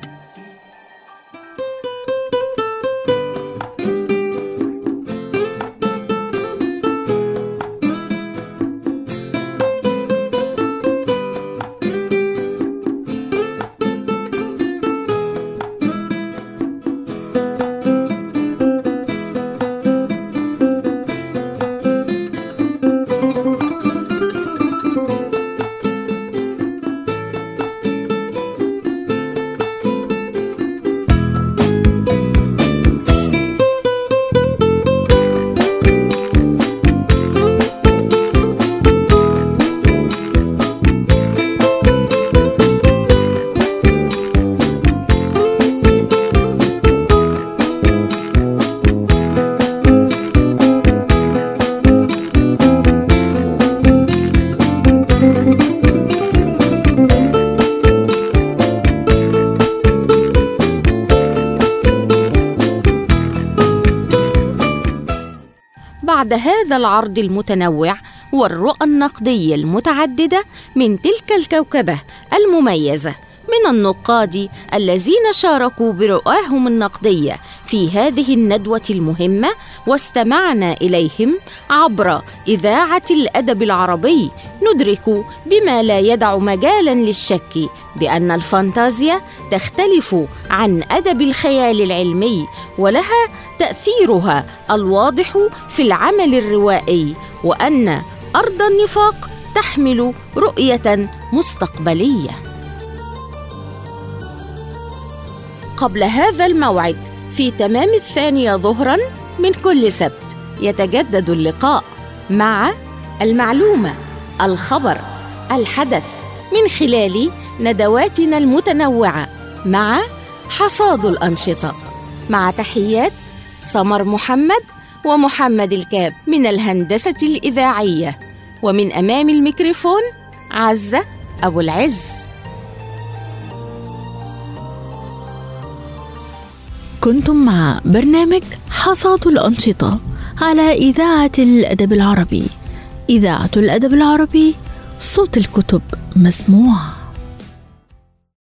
بعد هذا العرض المتنوع والرؤى النقدية المتعددة من تلك الكوكبة المميزة من النقاد الذين شاركوا برؤاهم النقدية في هذه الندوة المهمة، واستمعنا إليهم عبر إذاعة الأدب العربي، ندرك بما لا يدع مجالا للشك بأن الفانتازيا تختلف عن أدب الخيال العلمي، ولها تأثيرها الواضح في العمل الروائي، وأن أرض النفاق تحمل رؤية مستقبلية. قبل هذا الموعد في تمام 2 ظهرا من كل سبت يتجدد اللقاء مع المعلومة، الخبر، الحدث، من خلال ندواتنا المتنوعة مع حصاد الأنشطة. مع تحيات سمر محمد ومحمد الكاب من الهندسة الإذاعية، ومن أمام الميكروفون عزة أبو العز. كنتم مع برنامج حصاد الأنشطة على إذاعة الأدب العربي. إذاعة الأدب العربي، صوت الكتب مسموع.